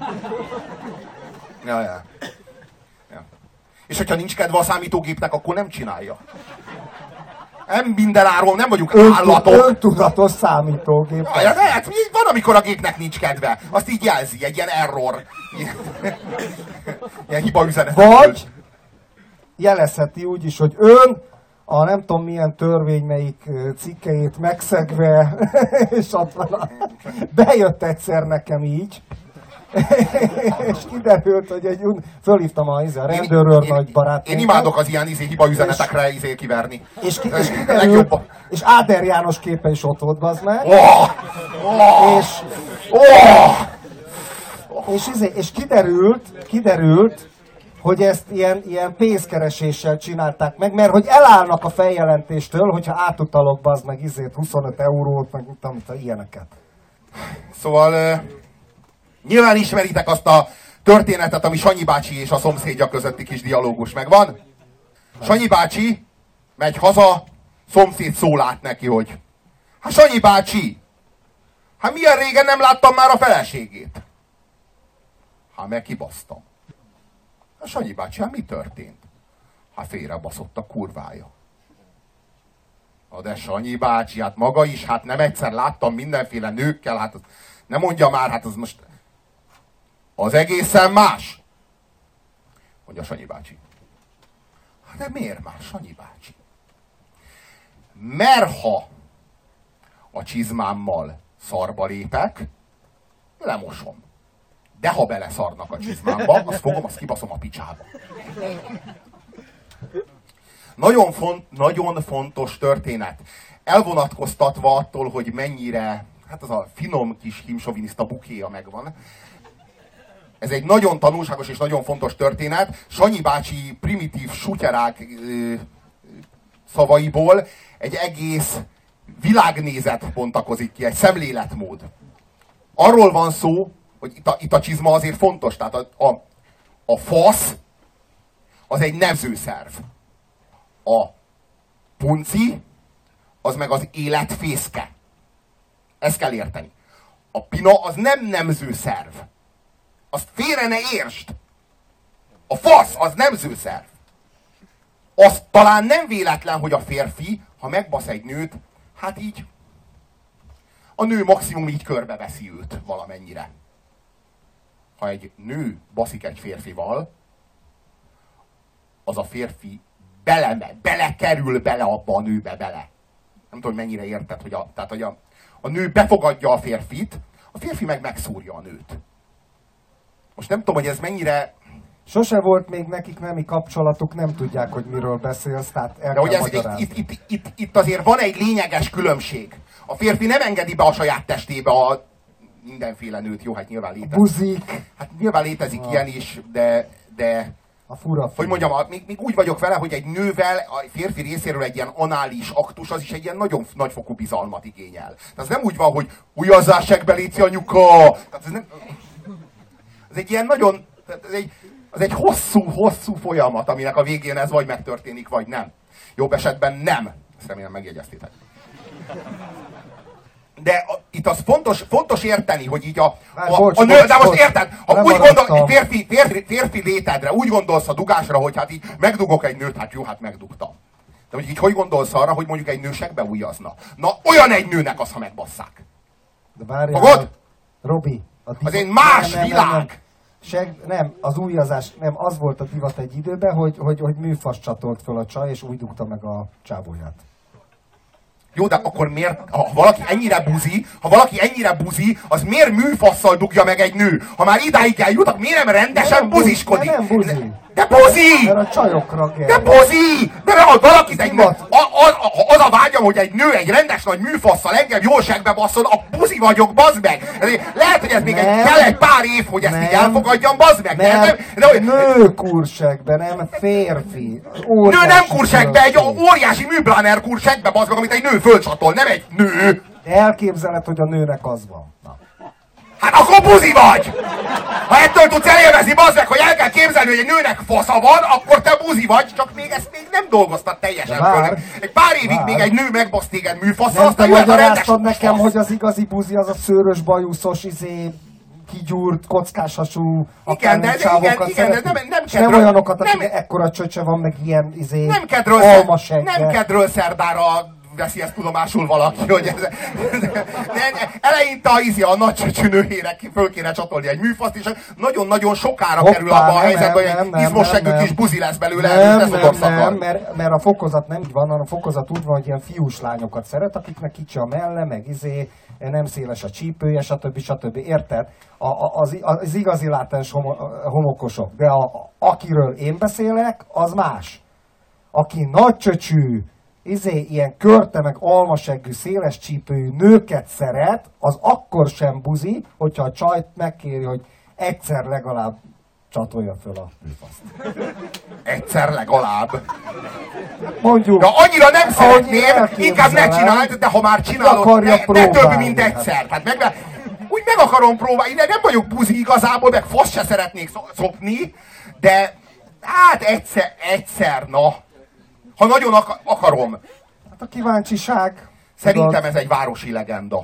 Speaker 1: Ja. És hogyha nincs kedve a számítógépnek, akkor nem csinálja. Nem mindenáron, nem vagyunk állatok.
Speaker 2: Öntudatos számítógép.
Speaker 1: Ja, van, amikor a gépnek nincs kedve. Azt így jelzi, egy ilyen error. Ilyen hibaüzenet.
Speaker 2: Vagy jelezheti úgy is, hogy ön a nem tudom milyen törvény melyik cikkeit megszegve, és ott van bejött egyszer nekem így, és kiderült, hogy fölhívtam a rendőrőr nagy barát.
Speaker 1: Én imádok az ilyen hibaüzenetekre kiverni.
Speaker 2: És kiderült, és Áder János képe is ott volt, bazd meg. És kiderült, hogy ezt ilyen pénzkereséssel csinálták meg, mert hogy elállnak a feljelentéstől, hogyha átutalok, bazd meg 25 eurót, meg ilyeneket.
Speaker 1: Szóval nyilván ismeritek azt a történetet, ami Sanyi bácsi és a szomszédja közötti kis dialógus megvan. Sanyi bácsi megy haza, szomszéd szól át neki, hogy hát Sanyi bácsi, hát milyen régen nem láttam már a feleségét? Hát meg kibasztam. Hát Sanyi bácsi, hát mi történt? Hát félrebaszott a kurvája. De Sanyi bácsi, hát maga is, hát nem egyszer láttam mindenféle nőkkel, hát nem mondja már, hát az most az egészen más. Mondja Sanyi bácsi. Hát de miért más, Sanyi bácsi? Mert ha a csizmámmal szarba lépek, lemosom. De ha beleszarnak a csizmámba, azt fogom, azt kibaszom a picsába. Nagyon fontos történet. Elvonatkoztatva attól, hogy mennyire, hát az a finom kis himsoviniszta bukéja megvan. Ez egy nagyon tanulságos és nagyon fontos történet. Sanyi bácsi primitív sutyerák szavaiból egy egész világnézet bontakozik ki, egy szemléletmód. Arról van szó, hogy itt a csizma azért fontos. Tehát a fasz az egy nemzőszerv. A punci az meg az élet fészke. Ezt kell érteni. A pina az nem nemzőszerv. Azt félre ne értsd. A fasz az nemzőszerv. Az talán nem véletlen, hogy a férfi, ha megbasz egy nőt, hát így a nő maximum így körbeveszi őt valamennyire. Ha egy nő baszik egy férfival, az a férfi belekerül bele abba a nőbe bele. Nem tudom, mennyire érted, hogy a nő befogadja a férfit, a férfi meg megszúrja a nőt. Most nem tudom, hogy ez mennyire...
Speaker 2: Sose volt még nekik nemi kapcsolatuk, nem tudják, hogy miről beszélsz, tehát el kell magyarázni.
Speaker 1: Itt azért van egy lényeges különbség. A férfi nem engedi be a saját testébe a mindenféle nőt. Jó, hát nyilván létezik.
Speaker 2: Buzik.
Speaker 1: Hát nyilván létezik ilyen is, de
Speaker 2: a fura.
Speaker 1: Hogy mondjam, még úgy vagyok vele, hogy egy nővel, a férfi részéről egy ilyen anális aktus, az is egy ilyen nagyon nagyfokú bizalmat igényel. Tehát ez nem úgy van, hogy ujjazzál segbe, léci anyuka! Tehát ez egy ilyen nagyon... Az egy hosszú folyamat, aminek a végén ez vagy megtörténik, vagy nem. Jobb esetben nem. Ezt remélem megjegyeztétek. De itt az fontos érteni, hogy így a nő, de most érted, ha úgy gondol, férfi létedre, úgy gondolsz a dugásra, hogy hát így megdugok egy nőt, hát jó, hát megdugtam. De hogy így hogy gondolsz arra, hogy mondjuk egy nő segbe ujjazna? Na, olyan egy nőnek az, ha megbasszák.
Speaker 2: De várjál,
Speaker 1: fogod?
Speaker 2: Robi.
Speaker 1: Az egy más világ.
Speaker 2: Nem, az újazás, nem, az volt a divat egy időben, hogy műfas csatolt föl a csaj, és úgy dugta meg a csábóját.
Speaker 1: Jó, de akkor miért, ha valaki ennyire buzi, az miért műfasszal dugja meg egy nő? Ha már idáig eljutak, miért nem rendesen buziskodik?
Speaker 2: Nem buzi.
Speaker 1: De buzi!
Speaker 2: Mert a csajokra kell.
Speaker 1: De buzi! De valaki az a vágya, mondjam, hogy egy nő egy rendes nagy műfasszal engem jól segbe basszon, a buzi vagyok, bazd meg! Lehet, hogy ez még kell egy pár év, hogy ezt így elfogadjam, bazd meg!
Speaker 2: Nő kursekbe, nem férfi.
Speaker 1: Nő nem kursekbe, egy óriási műbláner kursekbe, bazd meg, amit egy nő fölcsatol, nem egy nő!
Speaker 2: De elképzeled, hogy a nőnek az van. Na.
Speaker 1: Hát akkor buzi vagy! Ha ettől tudsz elélvezni, bazd meg, hogy el kell képzelni, hogy egy nőnek fasza van, akkor te buzi vagy, csak még ezt még nem dolgoztad teljesen föl. Egy pár évig még egy nő megbasz téged műfaszra,
Speaker 2: aztán jöhet a rendes nekem, hogy az igazi buzi az a szőrös, bajuszos, kigyúrt, kockáshasú,
Speaker 1: igen, de nem
Speaker 2: nem olyanokat, akik ekkora csöcse van, meg ilyen
Speaker 1: nem kedről szerdára veszi ezt tudomásul valaki, hogy eleinte a nagy csöcsű nőhére föl kéne csatolni egy műfaszt, és nagyon-nagyon sokára kerül abba a helyzetbe, hogy izmossegű kis buzi lesz belőle,
Speaker 2: nem, mert a fokozat nem így van, hanem a fokozat úgy van, hogy ilyen fiús lányokat szeret, akiknek kicsi a melle, meg nem széles a csípője, stb. Érted? Az igazi látens homokosok. De akiről én beszélek, az más. Aki nagy csöcsű, ilyen körte meg almaseggű, széles csípőjű nőket szeret, az akkor sem buzi, hogyha a csajt megkéri, hogy egyszer legalább csatolja föl a műfaszt.
Speaker 1: Egyszer legalább?
Speaker 2: Mondjuk.
Speaker 1: De annyira nem szeretném, inkább ne csináld, de ha már csinálod, ne több, mint egyszer. Tehát úgy meg akarom próbálni, de nem vagyok buzi igazából, meg fasz se szeretnék szopni, de hát egyszer, na. Ha nagyon akarom.
Speaker 2: Hát a kíváncsiság.
Speaker 1: Szerintem ez egy városi legenda.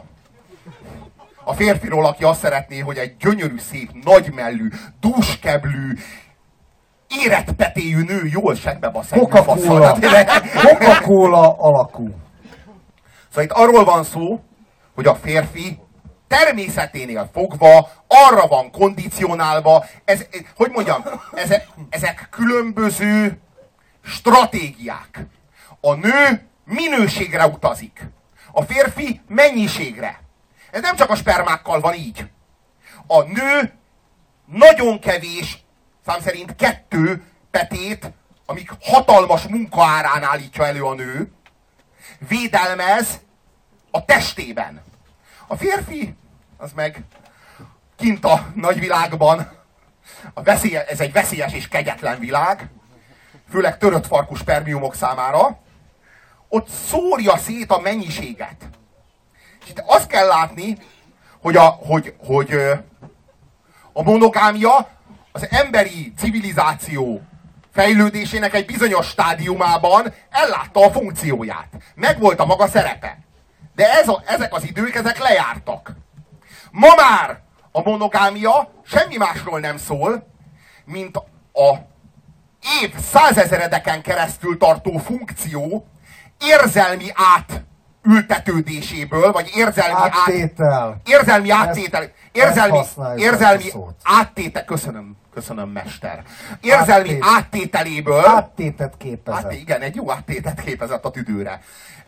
Speaker 1: A férfiról, aki azt szeretné, hogy egy gyönyörű, szép, nagymellű, dúskeblű, érett petéjű nő jól segbe basz egy
Speaker 2: Coca-Cola alakú.
Speaker 1: Szóval itt arról van szó, hogy a férfi természeténél fogva arra van kondicionálva, hogy mondjam, ezek különböző stratégiák. A nő minőségre utazik. A férfi mennyiségre. Ez nem csak a spermákkal van így. A nő nagyon kevés, szám szerint 2 petét, amik hatalmas munkaárán állítja elő a nő, védelmez a testében. A férfi, az meg kint a nagyvilágban, ez egy veszélyes és kegyetlen világ, főleg törött farkú spermiumok számára, ott szórja szét a mennyiséget. És itt azt kell látni, hogy a monogámia az emberi civilizáció fejlődésének egy bizonyos stádiumában ellátta a funkcióját. Megvolt a maga szerepe. De ezek az idők, ezek lejártak. Ma már a monogámia semmi másról nem szól, mint a év százezredeken keresztül tartó funkció érzelmi átültetődéséből, vagy érzelmi áttétel, köszönöm mester. Érzelmi áttételéből.
Speaker 2: Áttétet képezett.
Speaker 1: Igen, egy jó áttétet képezett a tüdőre.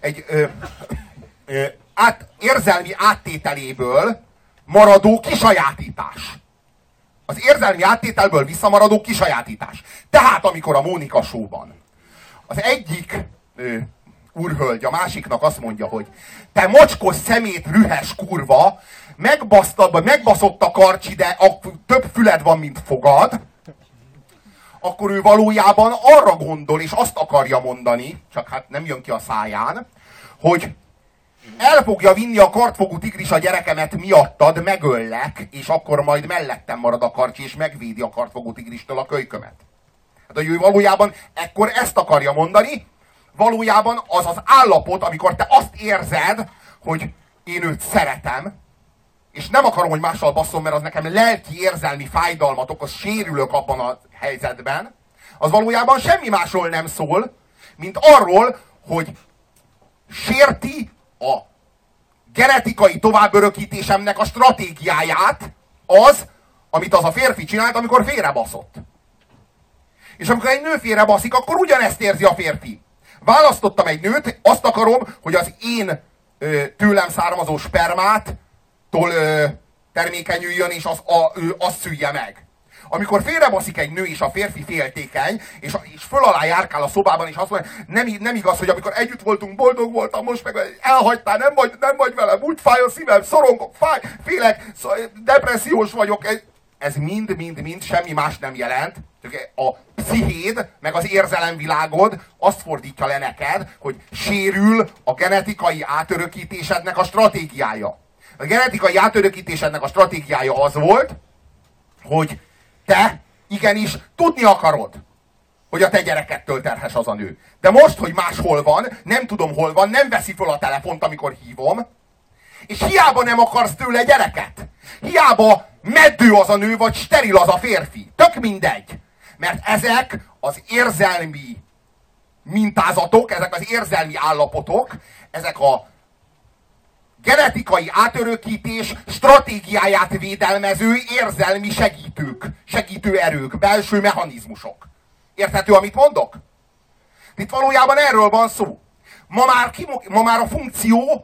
Speaker 1: Érzelmi áttételéből maradó kisajátítás. Az érzelmi áttételből visszamaradó kisajátítás. Tehát, amikor a Mónika Show-ban az egyik úrhölgy a másiknak azt mondja, hogy te mocskos szemét rühes kurva, megbaszott a karcsi, de több füled van, mint fogad, akkor ő valójában arra gondol, és azt akarja mondani, csak hát nem jön ki a száján, hogy el fogja vinni a kartfogú tigris a gyerekemet miattad, megöllek, és akkor majd mellettem marad a karcsi, és megvédi a kartfogú tigristől a kölykömet. Hát, hogy ő valójában ekkor ezt akarja mondani, valójában az az állapot, amikor te azt érzed, hogy én őt szeretem, és nem akarom, hogy mással basszom, mert az nekem lelki érzelmi fájdalmat okoz, sérülök abban a helyzetben, az valójában semmi másról nem szól, mint arról, hogy sérti a genetikai továbbörökítésemnek a stratégiáját az, amit az a férfi csinált, amikor félrebaszott. És amikor egy nő félrebaszik, akkor ugyanezt érzi a férfi. Választottam egy nőt, azt akarom, hogy az én tőlem származó spermától termékenyüljön, és ő azt szülje meg. amikor félrebaszik egy nő, és a férfi féltékeny, és föl alá járkál a szobában, és azt mondja, nem igaz, hogy amikor együtt voltunk, boldog voltam, most meg elhagytál, nem vagy velem, úgy fáj a szívem, szorongok, félek, depressziós vagyok. Ez mind semmi más nem jelent. A pszichéd, meg az érzelemvilágod azt fordítja le neked, hogy sérül a genetikai átörökítésednek a stratégiája. A genetikai átörökítésednek a stratégiája az volt, hogy te igenis tudni akarod, hogy a te gyerekettől terhes az a nő. De most, hogy máshol van, nem tudom hol van, nem veszi föl a telefont, amikor hívom, és hiába nem akarsz tőle gyereket. Hiába meddő az a nő, vagy steril az a férfi. Tök mindegy. Mert ezek az érzelmi mintázatok, ezek az érzelmi állapotok, ezek a genetikai átörökítés stratégiáját védelmező érzelmi segítő erők, belső mechanizmusok. Érthető, amit mondok? Itt valójában erről van szó. Ma már a funkció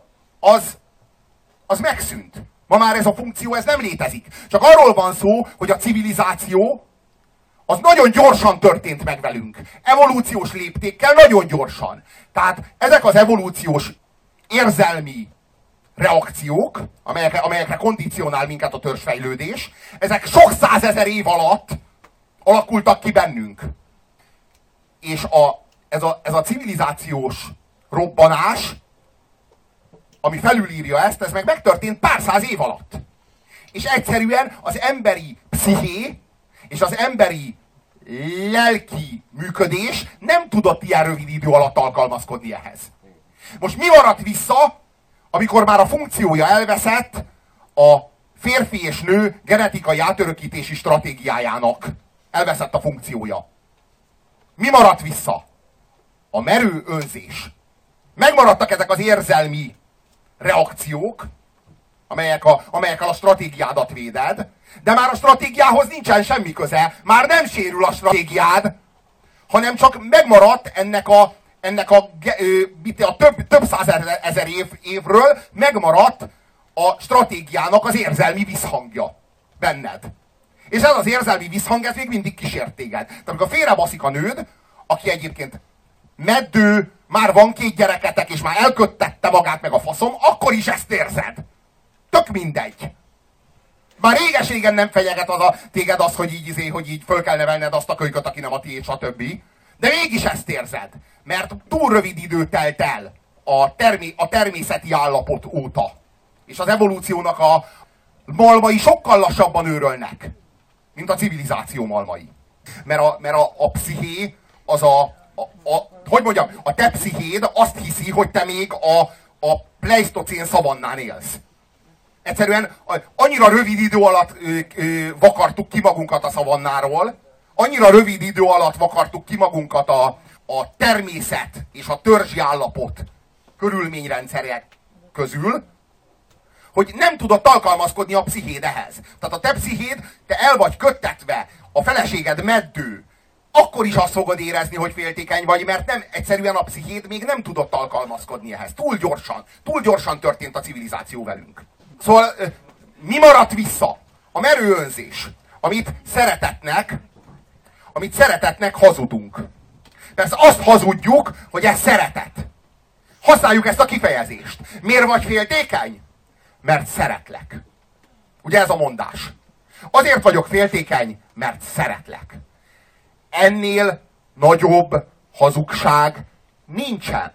Speaker 1: az megszűnt. Ma már ez a funkció, ez nem létezik. Csak arról van szó, hogy a civilizáció az nagyon gyorsan történt meg velünk. Evolúciós léptékkel nagyon gyorsan. Tehát ezek az evolúciós érzelmi reakciók, amelyekre kondicionál minket a törzsfejlődés, ezek sok százezer év alatt alakultak ki bennünk. És ez a civilizációs robbanás, ami felülírja ezt, ez meg megtörtént pár száz év alatt. És egyszerűen az emberi psziché és az emberi lelki működés nem tudott ilyen rövid idő alatt alkalmazkodni ehhez. Most mi maradt vissza, amikor már a funkciója elveszett a férfi és nő genetikai átörökítési stratégiájának? Elveszett a funkciója. Mi maradt vissza? A merő önzés. Megmaradtak ezek az érzelmi reakciók, amelyekkel a stratégiádat véded, de már a stratégiához nincsen semmi köze. Már nem sérül a stratégiád, hanem csak megmaradt ennek a több százezer évről megmaradt a stratégiának az érzelmi visszhangja benned. És ez az érzelmi visszhang, ez még mindig kísért téged. Tehát amikor félrebaszik a nőd, aki egyébként meddő, már van 2 gyereketek, és már elköttette magát meg a faszom, akkor is ezt érzed. Tök mindegy. Már réges-régen nem fenyeget téged az, hogy így föl kell nevelned azt a kölyköt, aki nem a tiéd, stb. De mégis ezt érzed. Mert túl rövid idő telt el a természeti állapot óta. És az evolúciónak a malmai sokkal lassabban őrölnek, mint a civilizáció malmai. Mert a psziché az hogy mondjam, a te pszichéd azt hiszi, hogy te még a pleistocén szavannán élsz. Egyszerűen annyira rövid idő alatt vakartuk ki magunkat a szavannáról, annyira rövid idő alatt vakartuk ki magunkat a természet és a törzsi állapot körülményrendszerek közül, hogy nem tudott alkalmazkodni a pszichéd ehhez. Tehát a te pszichéd, te el vagy köttetve, a feleséged meddő, akkor is azt fogod érezni, hogy féltékeny vagy, mert nem, egyszerűen a pszichéd még nem tudott alkalmazkodni ehhez. Túl gyorsan történt a civilizáció velünk. Szóval mi maradt vissza? A merő önzés, amit szeretetnek hazudunk. Persze azt hazudjuk, hogy ez szeretet. Használjuk ezt a kifejezést. Miért vagy féltékeny? Mert szeretlek. Ugye ez a mondás. Azért vagyok féltékeny, mert szeretlek. Ennél nagyobb hazugság nincsen.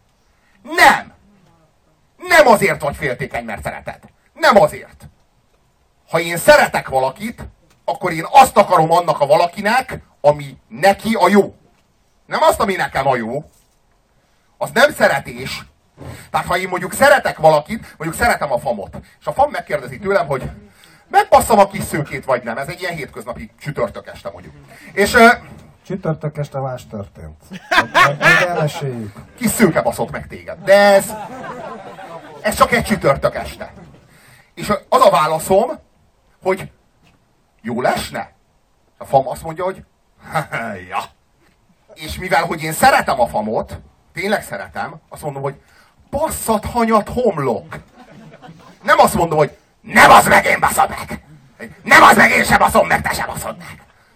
Speaker 1: Nem azért vagy féltékeny, mert szereted. Nem azért. Ha én szeretek valakit, akkor én azt akarom annak a valakinek, ami neki a jó. Nem azt, ami nekem a jó. Az nem szeretés. Tehát ha én mondjuk szeretek valakit, mondjuk szeretem a famot, és a fam megkérdezi tőlem, hogy megpasszam a kis szőkét, vagy nem. Ez egy ilyen hétköznapi csütörtök este mondjuk. És
Speaker 2: csütörtök este más történt. Elmeséljük.
Speaker 1: Kis szőke baszott meg téged. De ez csak egy csütörtök este. És az a válaszom, hogy jó lesne? A fam azt mondja, hogy ja. És mivel, hogy én szeretem a famot, tényleg szeretem, azt mondom, hogy basszat hanyat homlok. Nem azt mondom, hogy ne baszd meg, én baszod meg. Nem az meg, én se baszom meg, te se baszod meg.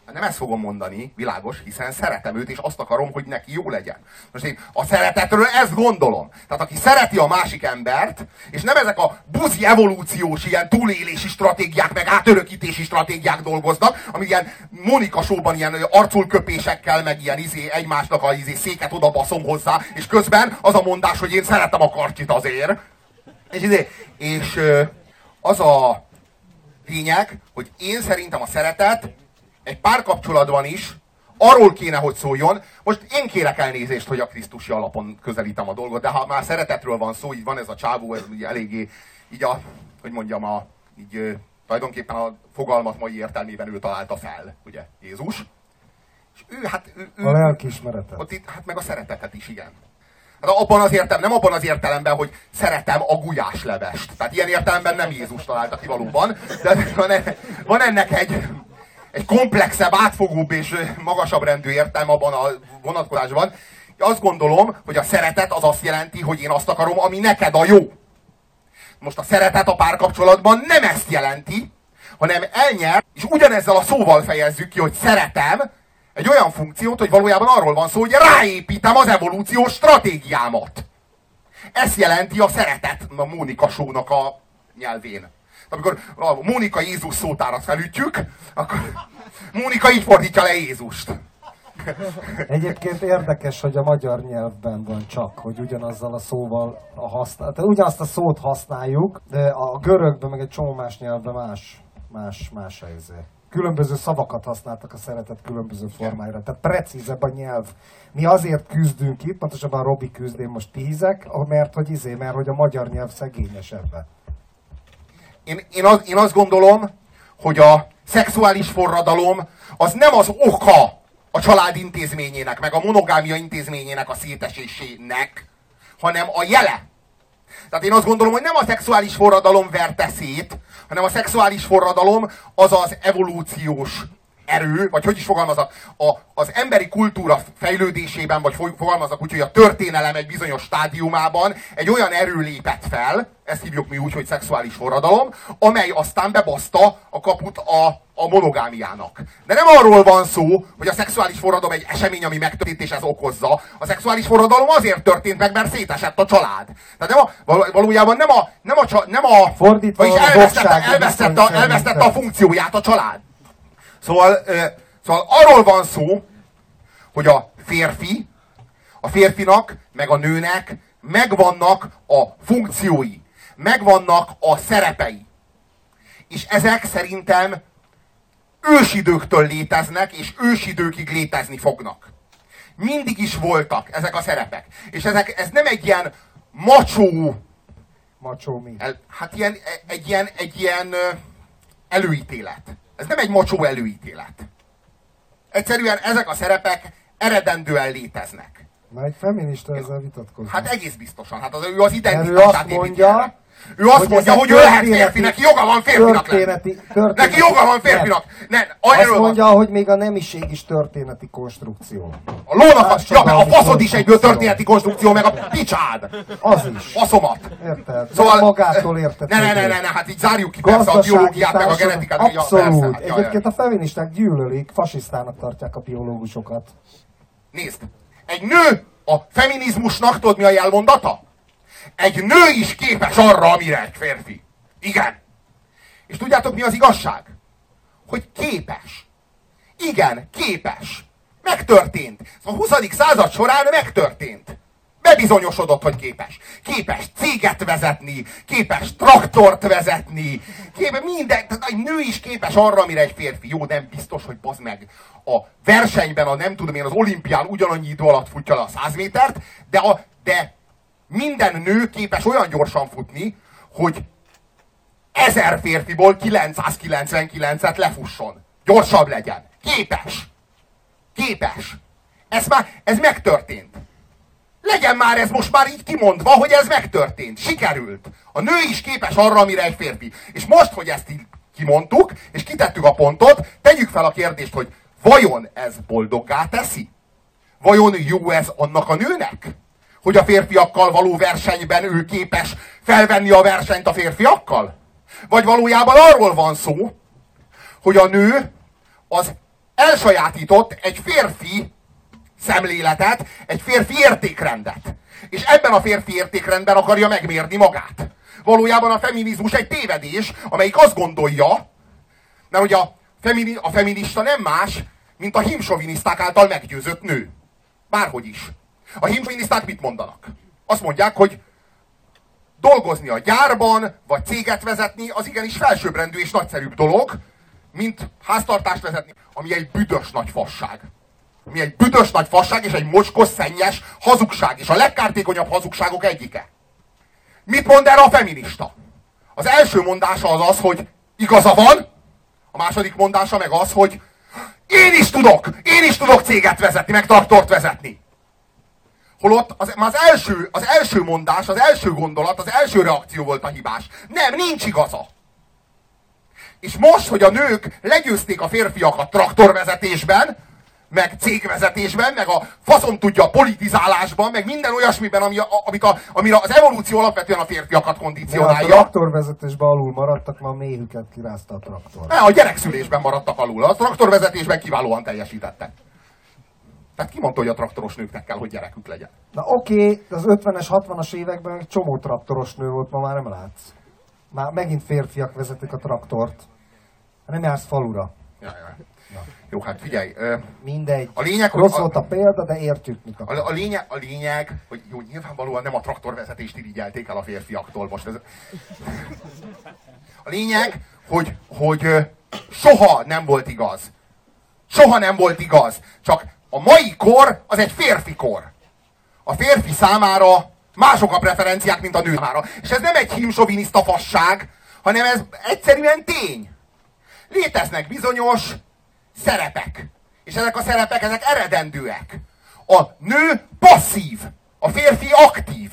Speaker 1: Nem ezt fogom mondani, világos, hiszen szeretem őt, és azt akarom, hogy neki jó legyen. Most én a szeretetről ezt gondolom. Tehát aki szereti a másik embert, és nem ezek a buzi evolúciós ilyen túlélési stratégiák, meg átörökítési stratégiák dolgoznak, amik ilyen Monika show-ban ilyen arculköpésekkel, meg ilyen egymásnak a széket oda baszom hozzá, és közben az a mondás, hogy én szeretem a karcsit azért. És az a lényeg, hogy én szerintem a szeretet egy párkapcsolatban is arról kéne, hogy szóljon. Most én kérek elnézést, hogy a krisztusi alapon közelítem a dolgot, de ha már szeretetről van szó, így van ez a csávó, ez ugye eléggé, így hogy mondjam, így tulajdonképpen a fogalmat mai értelmében ő találta fel, ugye, Jézus. És
Speaker 2: a lelkiismeretet.
Speaker 1: Ott itt, hát meg a szeretetet is, igen. Hát abban az nem abban az értelemben, hogy szeretem a gulyáslevest. Tehát ilyen értelemben nem Jézus találta ki valóban, de van ennek egy komplexebb, átfogóbb és magasabb rendű értelme abban a vonatkozásban. Azt gondolom, hogy a szeretet az azt jelenti, hogy én azt akarom, ami neked a jó. Most a szeretet a párkapcsolatban nem ezt jelenti, hanem elnyer, és ugyanezzel a szóval fejezzük ki, hogy szeretem, egy olyan funkciót, hogy valójában arról van szó, hogy ráépítem az evolúciós stratégiámat. Ez jelenti a szeretet a Mónika show-nak a nyelvén. Amikor a Mónika Jézus szótárat felütjük, akkor Mónika így fordítja le Jézust.
Speaker 2: Egyébként érdekes, hogy a magyar nyelvben van csak, hogy ugyanazzal a szóval tehát ugyanazt a szót használjuk, de a görögben meg egy csomó más nyelvben más helyzet. Különböző szavakat használtak a szeretet különböző formáira. Tehát precízebb a nyelv. Mi azért küzdünk itt, pontosabban Robi küzd, én most tízek, mert hogy a magyar nyelv szegényesebb.
Speaker 1: Én azt gondolom, hogy a szexuális forradalom az nem az oka a család intézményének, meg a monogámia intézményének a szétesésének, hanem a jele. Tehát én azt gondolom, hogy nem a szexuális forradalom verte szét, hanem a szexuális forradalom az az evolúciós erő, vagy hogy is fogalmazok, az emberi kultúra fejlődésében, vagy fogalmazok úgy, hogy a történelem egy bizonyos stádiumában egy olyan erő lépett fel, ezt hívjuk mi úgy, hogy szexuális forradalom, amely aztán bebaszta a kaput a monogámiának. De nem arról van szó, hogy a szexuális forradalom egy esemény, ami megtörtént és ez okozza. A szexuális forradalom azért történt meg, mert szétesett a család. Tehát valójában nem a
Speaker 2: fordítva,
Speaker 1: vagyis elvesztette a funkcióját a család. Szóval arról van szó, hogy a férfinak, meg a nőnek megvannak a funkciói, megvannak a szerepei. És ezek szerintem ősidőktől léteznek, és ősidőkig létezni fognak. Mindig is voltak ezek a szerepek. És ez nem egy ilyen
Speaker 2: macsó mi?
Speaker 1: Hát egy ilyen előítélet. Ez nem egy macsó előítélet. Egyszerűen ezek a szerepek eredendően léteznek.
Speaker 2: Na egy feminista ezzel vitatkozik.
Speaker 1: Hát egész biztosan. Hát ő az identitását építi erre. Ő azt mondja, hogy ő lehet férfi, neki joga van férfinak lenni. Neki joga van férfinak.
Speaker 2: Azt mondja, hogy még a nemiség is történeti konstrukció.
Speaker 1: A lónak a faszod is egyből történeti konstrukció, meg a picsád.
Speaker 2: Az is.
Speaker 1: Faszomat.
Speaker 2: Érted? Szóval magától érted.
Speaker 1: Ne, hát így zárjuk ki persze a biológiát, meg a genetikát.
Speaker 2: Abszolút. Egyébként a feministák gyűlölik, fasisztának tartják a biológusokat.
Speaker 1: Nézd, egy nő a feminizmusnak, tudod mi a jelmondata? Egy nő is képes arra, amire egy férfi. Igen. És tudjátok, mi az igazság? Hogy képes. Igen, képes. Megtörtént. A 20. század során megtörtént. Bebizonyosodott, hogy képes. Képes céget vezetni, képes traktort vezetni, képes minden. Egy nő is képes arra, amire egy férfi. Jó, nem biztos, hogy bazd meg a versenyben, az olimpián ugyanannyi idő alatt futja le a 100 métert, de minden nő képes olyan gyorsan futni, hogy 1000 férfiból 999-et lefusson. Gyorsabb legyen. Képes. Ez megtörtént. Legyen már ez most már így kimondva, hogy ez megtörtént. Sikerült. A nő is képes arra, amire egy férfi. És most, hogy ezt így kimondtuk, és kitettük a pontot, tegyük fel a kérdést, hogy vajon ez boldoggá teszi? Vajon jó ez annak a nőnek? Hogy a férfiakkal való versenyben ő képes felvenni a versenyt a férfiakkal? Vagy valójában arról van szó, hogy a nő az elsajátított egy férfi szemléletet, egy férfi értékrendet. És ebben a férfi értékrendben akarja megmérni magát. Valójában a feminizmus egy tévedés, amelyik azt gondolja, mert hogy a feminista nem más, mint a himsoviniszták által meggyőzött nő. Bárhogy is. A himsoviniszták mit mondanak? Azt mondják, hogy dolgozni a gyárban, vagy céget vezetni, az igenis felsőbbrendű és nagyszerűbb dolog, mint háztartást vezetni, ami egy büdös nagy fasság. Ami egy büdös nagy fasság és egy mocskos, szennyes hazugság, és a legkártékonyabb hazugságok egyike. Mit mond erre a feminista? Az első mondása az, hogy igaza van, a második mondása meg az, hogy én is tudok céget vezetni, meg traktort vezetni. Holott az első mondás, az első gondolat, az első reakció volt a hibás. Nem, nincs igaza. És most, hogy a nők legyőzték a férfiakat traktorvezetésben, meg cégvezetésben, meg a faszom tudja a politizálásban, meg minden olyasmiben, amire az evolúció alapvetően a férfiakat kondicionálja.
Speaker 2: Ja, a traktorvezetésben alul maradtak, mert a méhüket kirázta a traktor.
Speaker 1: A gyerekszülésben maradtak alul. A traktorvezetésben kiválóan teljesítettek. Tehát ki mondta, hogy a traktoros nőknek kell, hogy gyerekük legyen?
Speaker 2: Na oké, az 50-es, 60-as években egy csomó traktoros nő volt, ma már nem látsz. Már megint férfiak vezetik a traktort. Nem jársz falura.
Speaker 1: Ja. Jó, hát figyelj.
Speaker 2: Mindegy.
Speaker 1: A lényeg,
Speaker 2: rossz volt a példa, de értjük, mit akar.
Speaker 1: A lényeg, hogy jó, nyilvánvalóan nem a traktorvezetést irigyelték el a férfiaktól. Most ez... A lényeg, hogy soha nem volt igaz. Soha nem volt igaz. Csak a mai kor az egy férfi kor. A férfi számára mások a preferenciák, mint a nő számára. És ez nem egy himsoviniszta fasság, hanem ez egyszerűen tény. Léteznek bizonyos szerepek. És ezek a szerepek, ezek eredendőek. A nő passzív. A férfi aktív.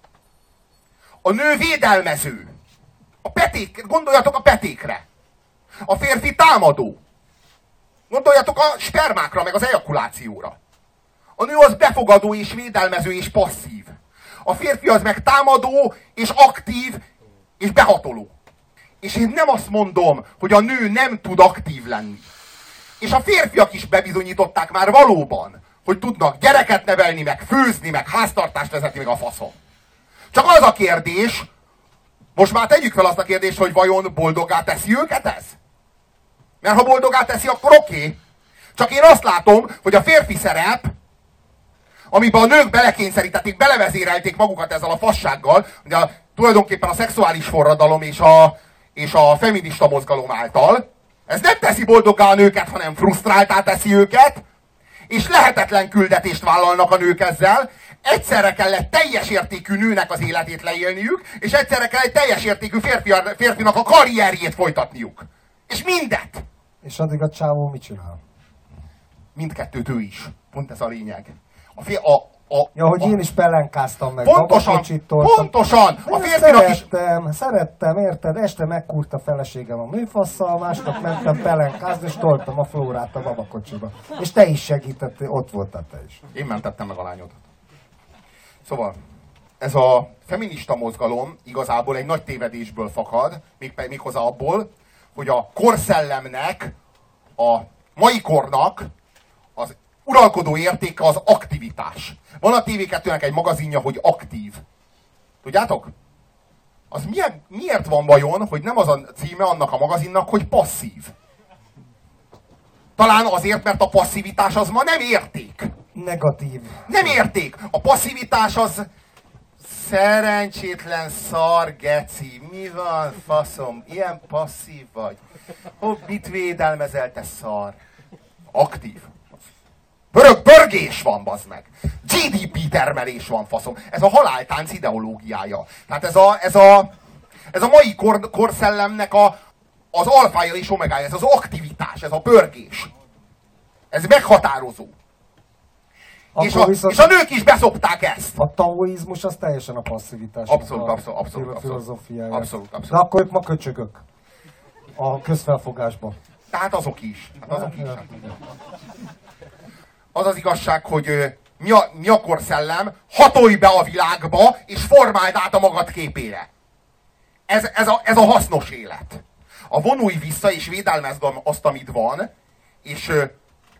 Speaker 1: A nő védelmező. Gondoljatok a petékre. A férfi támadó. Gondoljatok a spermákra, meg az ejakulációra. A nő az befogadó és védelmező és passzív. A férfi az meg támadó és aktív és behatoló. És én nem azt mondom, hogy a nő nem tud aktív lenni. És a férfiak is bebizonyították már valóban, hogy tudnak gyereket nevelni, meg főzni, meg háztartást vezetni, meg a faszom. Csak az a kérdés, most már tegyük fel azt a kérdést, hogy vajon boldoggá teszi őket ez? Mert ha boldogá teszi, akkor oké. Csak én azt látom, hogy a férfi szerep, amiben a nők belekényszerítették, belevezérelték magukat ezzel a fassággal, ugye tulajdonképpen a szexuális forradalom és a feminista mozgalom által, ez nem teszi boldoggá a nőket, hanem frusztráltá teszi őket, és lehetetlen küldetést vállalnak a nők ezzel. Egyszerre kell egy teljes értékű nőnek az életét leélniük, és egyszerre kell egy teljes értékű férfinak a karrierjét folytatniuk. És mindet!
Speaker 2: És addig a csávó mit csinál?
Speaker 1: Mindkettőt ő is. Pont ez a lényeg.
Speaker 2: Hogy én is pelenkáztam meg.
Speaker 1: Pontosan! A férfinak is...
Speaker 2: Szerettem, érted? Este megkúrta feleségem a műfasszal, másnap mentem pelenkázni, és toltam a Flórát a babakocsiba. És te is segítettél, ott voltál te is.
Speaker 1: Én mentettem meg a lányodat. Szóval, ez a feminista mozgalom igazából egy nagy tévedésből fakad, méghozzá abból, hogy a korszellemnek, a mai kornak az uralkodó értéke az aktivitás. Van a TV2-nek egy magazinja, hogy aktív. Tudjátok? Az miért van vajon, hogy nem az a címe annak a magazinnak, hogy passzív? Talán azért, mert a passzivitás az ma nem érték.
Speaker 2: Negatív.
Speaker 1: Nem érték. A passzivitás az szerencsétlen szar, geci. Mi van, faszom? Ilyen passzív vagy? Mit védelmezel, te szar? Aktív. Pörgés van, bazd meg. GDP termelés van, faszom. Ez a haláltánc ideológiája. Tehát ez a mai korszellemnek az alfája és omegája. Ez az aktivitás, ez a pörgés. Ez meghatározó. És a nők is beszopták ezt.
Speaker 2: A taoizmus az teljesen a passzivitás.
Speaker 1: Abszolút.
Speaker 2: Filozófiája. De akkor ők ma köcsögök. A közfelfogásban.
Speaker 1: Tehát azok is. Az az igazság, hogy mi a korszellem, hatolj be a világba, és formáld át a magad képére. Ez a hasznos élet. A vonulj vissza, és védelmezd azt, amit van, és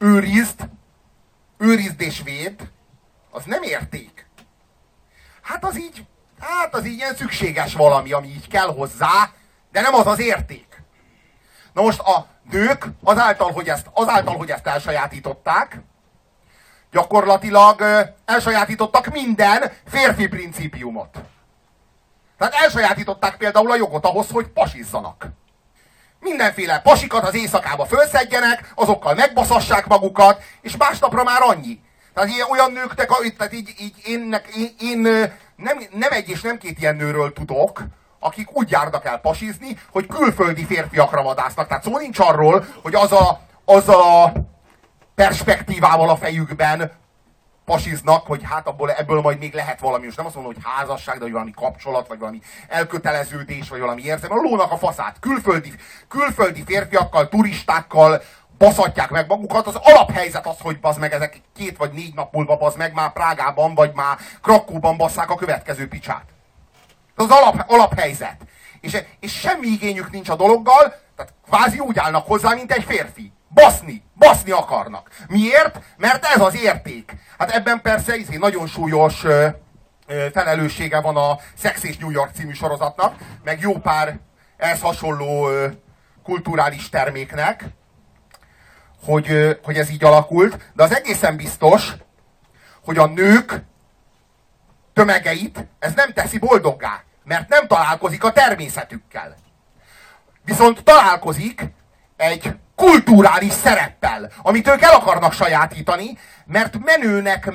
Speaker 1: őrizd és védd, az nem érték. Hát az így ilyen szükséges valami, ami így kell hozzá, de nem az az érték. Na most a nők azáltal, hogy ezt elsajátították, gyakorlatilag elsajátítottak minden férfi principiumot. Tehát elsajátították például a jogot ahhoz, hogy pasizzanak. Mindenféle pasikat az éjszakába fölszedjenek, azokkal megbaszassák magukat, és másnapra már annyi. Tehát olyan nők, tehát én nem egy és nem két ilyen nőről tudok, akik úgy járnak el pasizni, hogy külföldi férfiakra vadásznak. Tehát szó nincs arról, hogy az a perspektívával a fejükben pasiznak, hogy hát ebből majd még lehet valami. Most nem azt mondom, hogy házasság, de hogy valami kapcsolat, vagy valami elköteleződés, vagy valami érzelem. Lónak a faszát. Külföldi férfiakkal, turistákkal baszatják meg magukat. Az alaphelyzet az, hogy bazd meg ezek 2 vagy 4 nap múlva bazd meg már Prágában, vagy már Krakóban basszák a következő picsát. Ez az alaphelyzet. És semmi igényük nincs a dologgal, tehát kvázi úgy állnak hozzá, mint egy férfi. Baszni akarnak. Miért? Mert ez az érték. Hát ebben persze nagyon súlyos felelőssége van a Sex és New York című sorozatnak, meg jó pár ehhez hasonló kulturális terméknek, hogy ez így alakult, de az egészen biztos, hogy a nők tömegeit ez nem teszi boldoggá, mert nem találkozik a természetükkel. Viszont találkozik egy kulturális szereppel, amit ők el akarnak sajátítani, mert menőnek,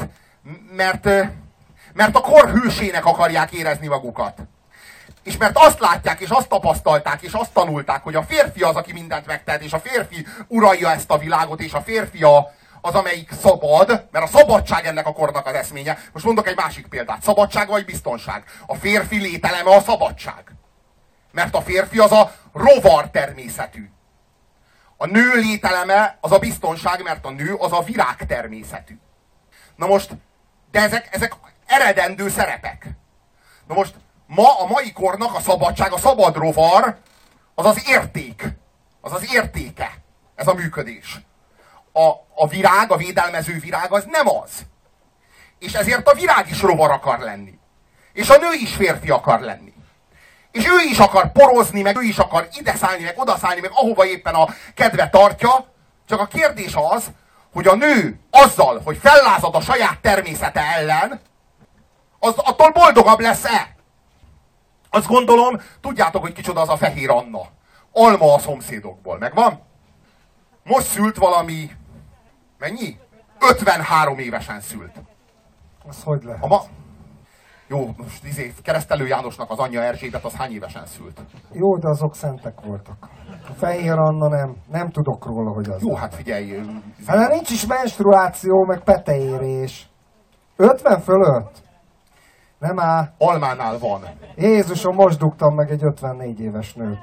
Speaker 1: mert a kor hősének akarják érezni magukat. És mert azt látják, és azt tapasztalták, és azt tanulták, hogy a férfi az, aki mindent megtehet, és a férfi uralja ezt a világot, és a férfi az, amelyik szabad, mert a szabadság ennek a kornak az eszménye. Most mondok egy másik példát. Szabadság vagy biztonság? A férfi lételeme a szabadság. Mert a férfi az a rovar természetű. A nő lételeme az a biztonság, mert a nő az a virág természetű. Na most, de ezek eredendő szerepek. Na most, a mai kornak a szabadság, a szabad rovar, az az érték. Az az értéke. Ez a működés. A virág, a védelmező virág az nem az. És ezért a virág is rovar akar lenni. És a nő is férfi akar lenni. És ő is akar porozni, meg ő is akar ide szállni, meg oda szállni, meg ahova éppen a kedve tartja. Csak a kérdés az, hogy a nő azzal, hogy fellázad a saját természete ellen, attól boldogabb lesz-e? Azt gondolom, tudjátok, hogy kicsoda az a Fehér Anna. Alma a szomszédokból. Megvan? Most szült valami... Mennyi? 53 évesen szült.
Speaker 2: Az hogy lehet?
Speaker 1: Jó, most Keresztelő Jánosnak az anyja Erzsébet, az hány évesen szült?
Speaker 2: Jó, de azok szentek voltak. A Fehér Anna nem tudok róla, hogy az.
Speaker 1: Jó, hát figyelj.
Speaker 2: Hát nincs is menstruáció, meg peteérés. 50 fölött? Nem áll.
Speaker 1: Almánál van.
Speaker 2: Jézusom, most dugtam meg egy 54 éves nőt.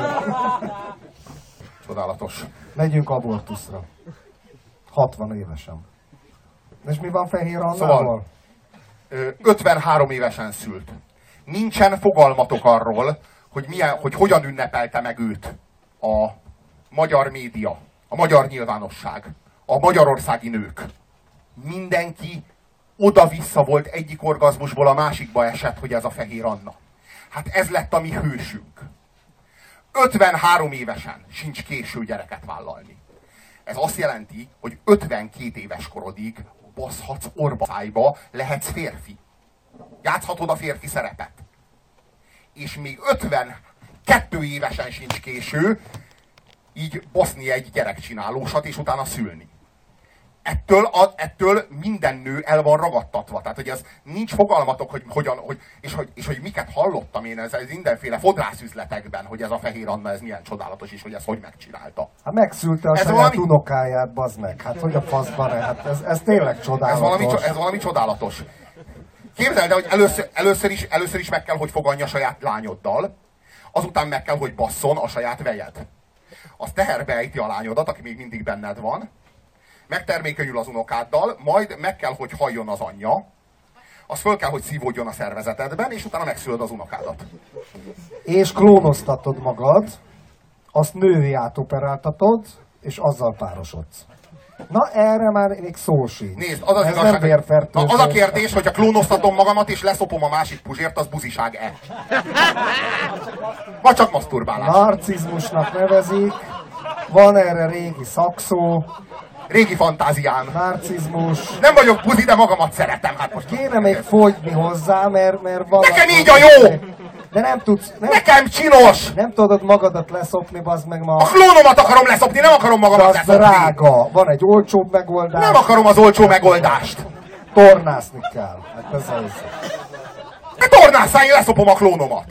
Speaker 1: Csodálatos.
Speaker 2: Megyünk abortuszra. 60 évesen. És mi van Fehér Annával?
Speaker 1: Szóval, 53 évesen szült. Nincsen fogalmatok arról, hogy hogyan ünnepelte meg őt a magyar média, a magyar nyilvánosság, a magyarországi nők. Mindenki oda-vissza volt, egyik orgazmusból a másikba esett, hogy ez a Fehér Anna. Hát ez lett a mi hősünk. 53 évesen sincs késő gyereket vállalni. Ez azt jelenti, hogy 52 éves korodig baszhatsz orba-szájba, lehetsz férfi. Játszhatod a férfi szerepet. És még 52 évesen sincs késő így baszni egy gyerekcsinálósat, és utána szülni. Ettől minden nő el van ragadtatva. Tehát, hogy ez nincs fogalmatok, hogy hogyan, és hogy miket hallottam én ez mindenféle fodrászüzletekben, hogy ez a Fehér Anna, ez milyen csodálatos, és hogy ezt hogy megcsinálta.
Speaker 2: Hát megszülte a saját unokáját, bazd meg. Hát hogy a faszban, hát ez tényleg csodálatos.
Speaker 1: Ez valami csodálatos. Képzeld el, hogy először is meg kell, hogy foganja saját lányoddal, azután meg kell, hogy basszon a saját vejed. Az teherbe ejti a lányodat, aki még mindig benned van, megtermékenyül az unokáddal, majd meg kell, hogy halljon az anyja, az föl kell, hogy szívódjon a szervezetedben, és utána megszülöd az unokádat.
Speaker 2: És klónoztatod magad, azt női átoperáltatod, és azzal párosodsz. Na erre már még szó sincs.
Speaker 1: Nézd, az az
Speaker 2: ez
Speaker 1: igazság,
Speaker 2: nem vérfertőzés.
Speaker 1: az a kérdés, hogyha klónoztatom magamat és leszopom a másik puzsért, az buziság-e? Vagy csak maszturbálás?
Speaker 2: Narcizmusnak nevezik. Van erre régi szakszó.
Speaker 1: Régi fantáziám.
Speaker 2: Narcizmus.
Speaker 1: Nem vagyok buzi, de magamat szeretem. Hát most
Speaker 2: Kéne még fogyni hozzá, mert valami...
Speaker 1: Nekem így a jó!
Speaker 2: De nem tudsz...
Speaker 1: Nekem csinos!
Speaker 2: Nem tudod magadat leszopni, bazd meg ma.
Speaker 1: A klónomat akarom leszopni, nem akarom magamat
Speaker 2: Az
Speaker 1: leszopni.
Speaker 2: drága. Van egy olcsóbb megoldás.
Speaker 1: Nem akarom az olcsó megoldást.
Speaker 2: Tornászni kell. Hát ez az.
Speaker 1: De tornásszál, én leszopom a klónomat.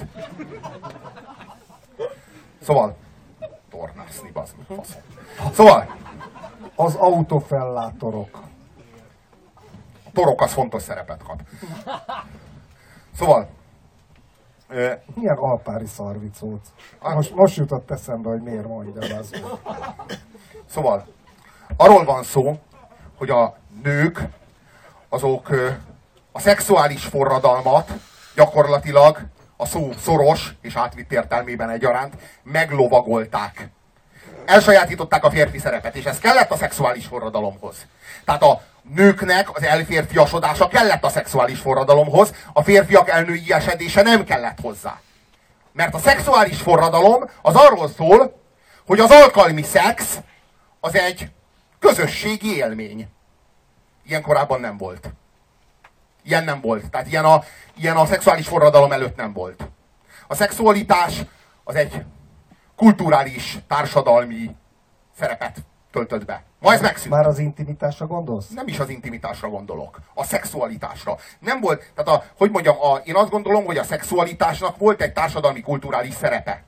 Speaker 1: Szóval, tornászni, bazd meg, faszom. Szóval,
Speaker 2: Az autofellátorok.
Speaker 1: a torok az fontos szerepet kap. Szóval,
Speaker 2: Milyen alpári szarvicóc. Most jutott eszembe, hogy miért mondja az.
Speaker 1: Szóval, arról van szó, hogy a nők, azok a szexuális forradalmat gyakorlatilag a szó szoros és átvitt értelmében egyaránt meglovagolták. Elsajátították a férfi szerepet, és ez kellett a szexuális forradalomhoz. Tehát a nőknek az elférfiasodása kellett a szexuális forradalomhoz, a férfiak elnői esedése nem kellett hozzá. Mert a szexuális forradalom az arról szól, hogy az alkalmi szex az egy közösségi élmény. Ilyen korábban nem volt. Ilyen nem volt. Tehát ilyen a szexuális forradalom előtt nem volt. A szexualitás az egy kulturális, társadalmi szerepet töltött be. Ma ez megszűnt.
Speaker 2: Már az intimitásra gondolsz?
Speaker 1: Nem is az intimitásra gondolok. A szexualitásra. Nem volt, tehát hogy mondjam, én azt gondolom, hogy a szexualitásnak volt egy társadalmi, kulturális szerepe.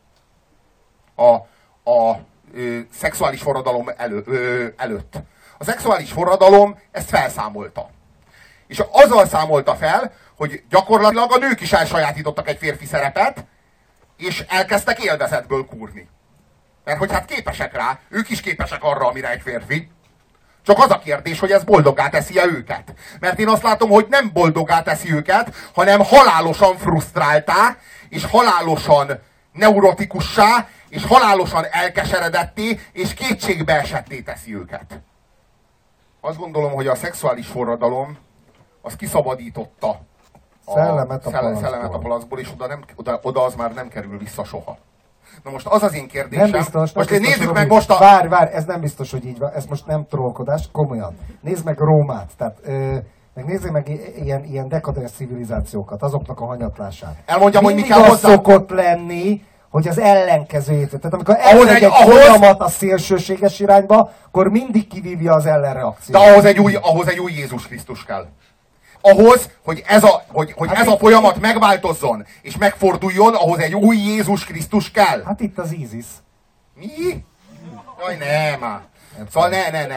Speaker 1: A szexuális forradalom előtt. A szexuális forradalom ezt felszámolta. És azzal számolta fel, hogy gyakorlatilag a nők is elsajátítottak egy férfi szerepet, és elkezdtek élvezetből kúrni. Mert hogy hát képesek rá, ők is képesek arra, amire egy férfi. Csak az a kérdés, hogy ez boldoggá teszi-e őket. Mert én azt látom, hogy nem boldoggá teszi őket, hanem halálosan frusztráltá, és halálosan neurotikussá, és halálosan elkeseredetté, és kétségbeesetté teszi őket. Azt gondolom, hogy a szexuális forradalom az kiszabadította
Speaker 2: szellemet
Speaker 1: a palackból, és oda az már nem kerül vissza soha. Na most az az én kérdésem.
Speaker 2: Nem biztos,
Speaker 1: most
Speaker 2: biztos,
Speaker 1: nézzük
Speaker 2: Robi,
Speaker 1: meg most a...
Speaker 2: Várj, ez nem biztos, hogy így van. Ez most nem trollkodás, komolyan. Nézd meg Rómát, tehát meg nézzék meg ilyen dekadens civilizációkat, azoknak a hanyatlását.
Speaker 1: Elmondjam, hogy mi kell
Speaker 2: hozzá.
Speaker 1: hozzá.
Speaker 2: Szokott lenni, hogy az ellenkezőjét. Tehát amikor elmegy egy folyamat a szélsőséges irányba, akkor mindig kivívja az ellenreakciót.
Speaker 1: De ahhoz egy új Jézus Krisztus kell. Ahhoz, hogy ez a folyamat megváltozzon, és megforduljon, ahhoz egy új Jézus Krisztus kell.
Speaker 2: Hát itt az ISIS.
Speaker 1: Mi? Jaj, nem. Szóval ne.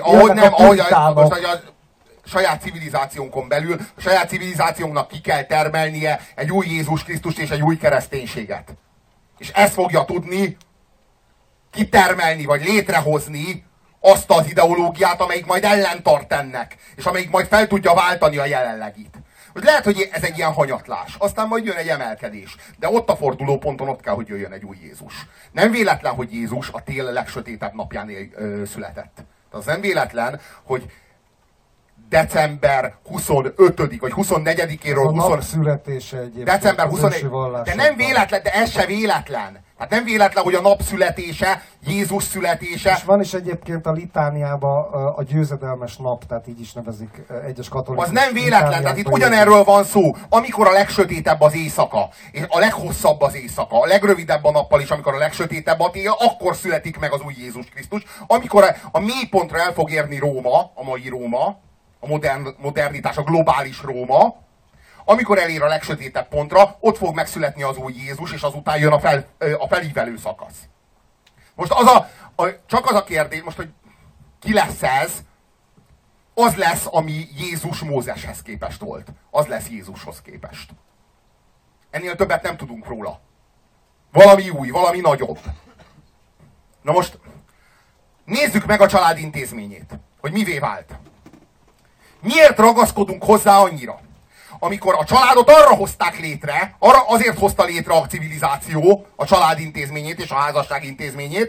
Speaker 1: A saját civilizációnkon belül, a saját civilizációnknak ki kell termelnie egy új Jézus Krisztust és egy új kereszténységet. És ezt fogja tudni kitermelni, vagy létrehozni azt az ideológiát, amelyik majd ellentart ennek, és amelyik majd fel tudja váltani a jelenlegit. Most lehet, hogy ez egy ilyen hanyatlás, aztán majd jön egy emelkedés, de ott a fordulóponton ott kell, hogy jöjjön egy új Jézus. Nem véletlen, hogy Jézus a tél legsötétebb napján született. Tehát az nem véletlen, hogy december 25. vagy 24-éről...
Speaker 2: A napszületése egyébként.
Speaker 1: December 24. De nem véletlen, de ez se véletlen. Hát nem véletlen, hogy a napszületése, Jézus születése...
Speaker 2: És van is egyébként a litániában a győzedelmes nap, tehát így is nevezik egyes katolikus.
Speaker 1: Az nem véletlen, tehát itt ugyanerről van szó. Amikor a legsötétebb az éjszaka, és a leghosszabb az éjszaka, a legrövidebb a nappal is, amikor a legsötétebb a tél, akkor születik meg az új Jézus Krisztus. Amikor a mélypontra el fog érni Róma, a mai Róma, a modernitás, a globális Róma, amikor elér a legsötétebb pontra, ott fog megszületni az új Jézus, és azután jön a felívelő szakasz. Most csak az a kérdés, most, hogy ki lesz ez, az lesz, ami Jézus Mózeshez képest volt. Az lesz Jézushoz képest. Ennél többet nem tudunk róla. Valami új, valami nagyobb. Na most nézzük meg a család intézményét, hogy mivé vált. Miért ragaszkodunk hozzá annyira? Amikor a családot arra hozták létre, azért hozta létre a civilizáció a család intézményét és a házasság intézményét,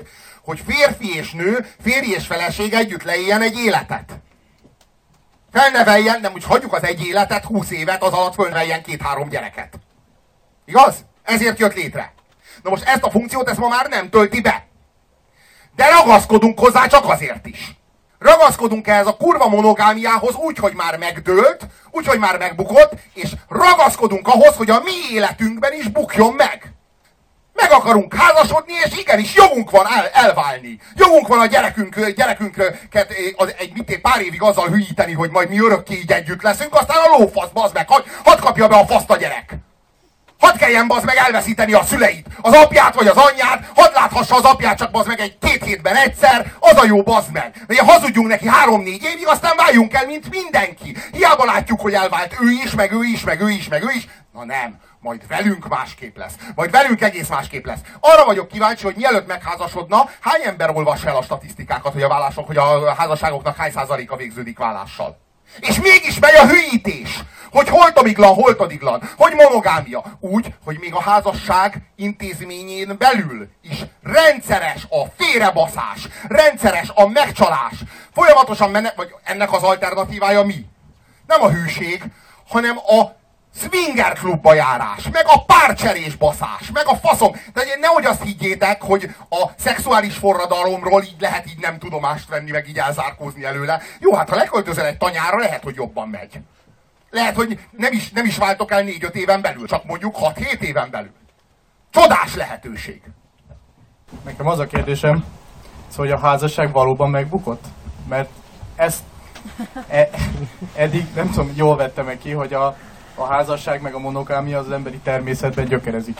Speaker 1: hogy férfi és nő, férj és feleség együtt leéljen egy életet. Felneveljen, nem úgy hagyjuk az egy életet, 20 évet, az alatt fölneveljen 2-3 gyereket. Igaz? Ezért jött létre. Na most ezt a funkciót, ezt ma már nem tölti be. De ragaszkodunk hozzá csak azért is. Ragaszkodunk ehhez a kurva monogámiához úgy, hogy már megdőlt, úgy, hogy már megbukott, és ragaszkodunk ahhoz, hogy a mi életünkben is bukjon meg. Meg akarunk házasodni, és igenis jogunk van elválni. Jogunk van a gyerekünket egy pár évig azzal hülyíteni, hogy majd mi örökké így együtt leszünk, aztán a lófasz, bazd meg, hadd kapja be a faszt a gyerek. Hadd kelljen, bazd meg, elveszíteni a szüleit, az apját vagy az anyját, hadd láthassa az apját csak, bazd meg, egy 2 hétben egyszer, az a jó, bazd meg. Ugye hazudjunk neki 3-4 évig, aztán váljunk el, mint mindenki. Hiába látjuk, hogy elvált ő is, meg ő is, meg ő is, meg ő is. Na nem, majd velünk másképp lesz. Majd velünk egész másképp lesz. Arra vagyok kíváncsi, hogy mielőtt megházasodna, hány ember olvas el a statisztikákat, hogy a házasságoknak hány százaléka végződik válással. És mégis megy a hülyítés, hogy holtodiglan, hogy monogámia. Úgy, hogy még a házasság intézményén belül is rendszeres a félrebaszás, rendszeres a megcsalás. Folyamatosan vagy ennek az alternatívája mi? Nem a hűség, hanem a swinger klubba járás, meg a párcserés baszás, meg a faszom. De nehogy azt higgyétek, hogy a szexuális forradalomról így lehet így nem tudomást venni, meg így elzárkózni előle. Jó, hát ha leköltözel egy tanyára, lehet, hogy jobban megy. Lehet, hogy nem is váltok el 4-5 éven belül, csak mondjuk 6-7 éven belül. Csodás lehetőség.
Speaker 3: Nekem az a kérdésem, hogy a házasság valóban megbukott? Mert ezt eddig nem tudom, jól vettem ki, hogy a házasság meg a monogámia az emberi természetben gyökerezik.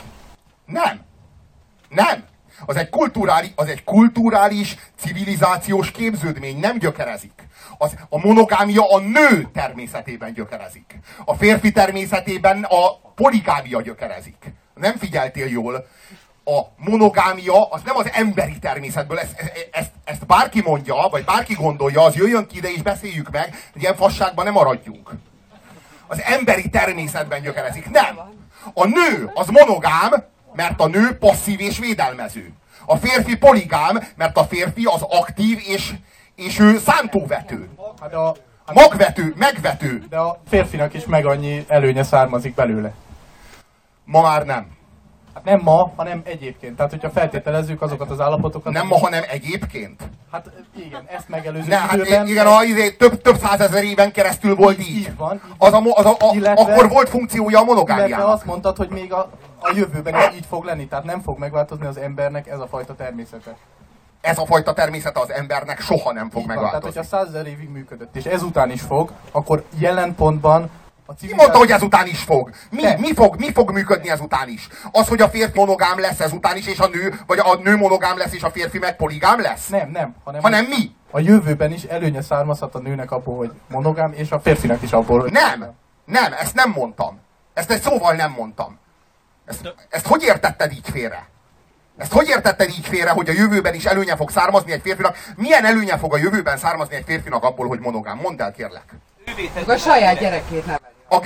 Speaker 1: Nem. Az egy kulturális, civilizációs képződmény, nem gyökerezik. A monogámia a nő természetében gyökerezik. A férfi természetében a poligámia gyökerezik. Nem figyeltél jól. A monogámia az nem az emberi természetből, ezt bárki mondja, vagy bárki gondolja, az jöjjön ki ide és beszéljük meg, hogy ilyen fasságban nem maradjunk. Az emberi természetben gyökerezik. Nem! A nő az monogám, mert a nő passzív és védelmező. A férfi poligám, mert a férfi az aktív és ő szántóvető. Magvető, megvető.
Speaker 3: De a férfinak is meg annyi előnye származik belőle.
Speaker 1: Ma már nem.
Speaker 3: Hát nem ma, hanem egyébként. Tehát, hogyha feltételezzük azokat az állapotokat...
Speaker 1: Nem ma, hanem egyébként?
Speaker 3: Hát igen, ezt megelőző
Speaker 1: időben... Igen, több százezer éven keresztül volt így.
Speaker 3: Így van.
Speaker 1: Akkor volt funkciója a monogámiának.
Speaker 3: Illetve azt mondtad, hogy még a jövőben is így fog lenni. Tehát nem fog megváltozni az embernek ez a fajta természete.
Speaker 1: Ez a fajta természete az embernek soha nem fog megváltozni.
Speaker 3: Tehát, hogyha 100 000 évig működött, és ezután is fog, akkor jelen pontban
Speaker 1: Ki mondta, hogy ezután is fog? Mi fog működni ezután is? Az, hogy a férfi monogám lesz ezután is, és a nő, vagy a nő monogám lesz, és a férfi meg poligám lesz?
Speaker 3: Nem.
Speaker 1: Hanem mi?
Speaker 3: A jövőben is előnye származhat a nőnek abból, hogy monogám, és a férfinak is abból, hogy...
Speaker 1: Nem, ezt nem mondtam. Ezt egy szóval nem mondtam. Ezt hogy értetted így félre? Ezt hogy értetted így félre, hogy a jövőben is előnye fog származni egy férfinak? Milyen előnye fog a jövőben származni egy férfinak abból, hogy monogám? Mondd el, kérlek.
Speaker 4: A saját gyerekét nem.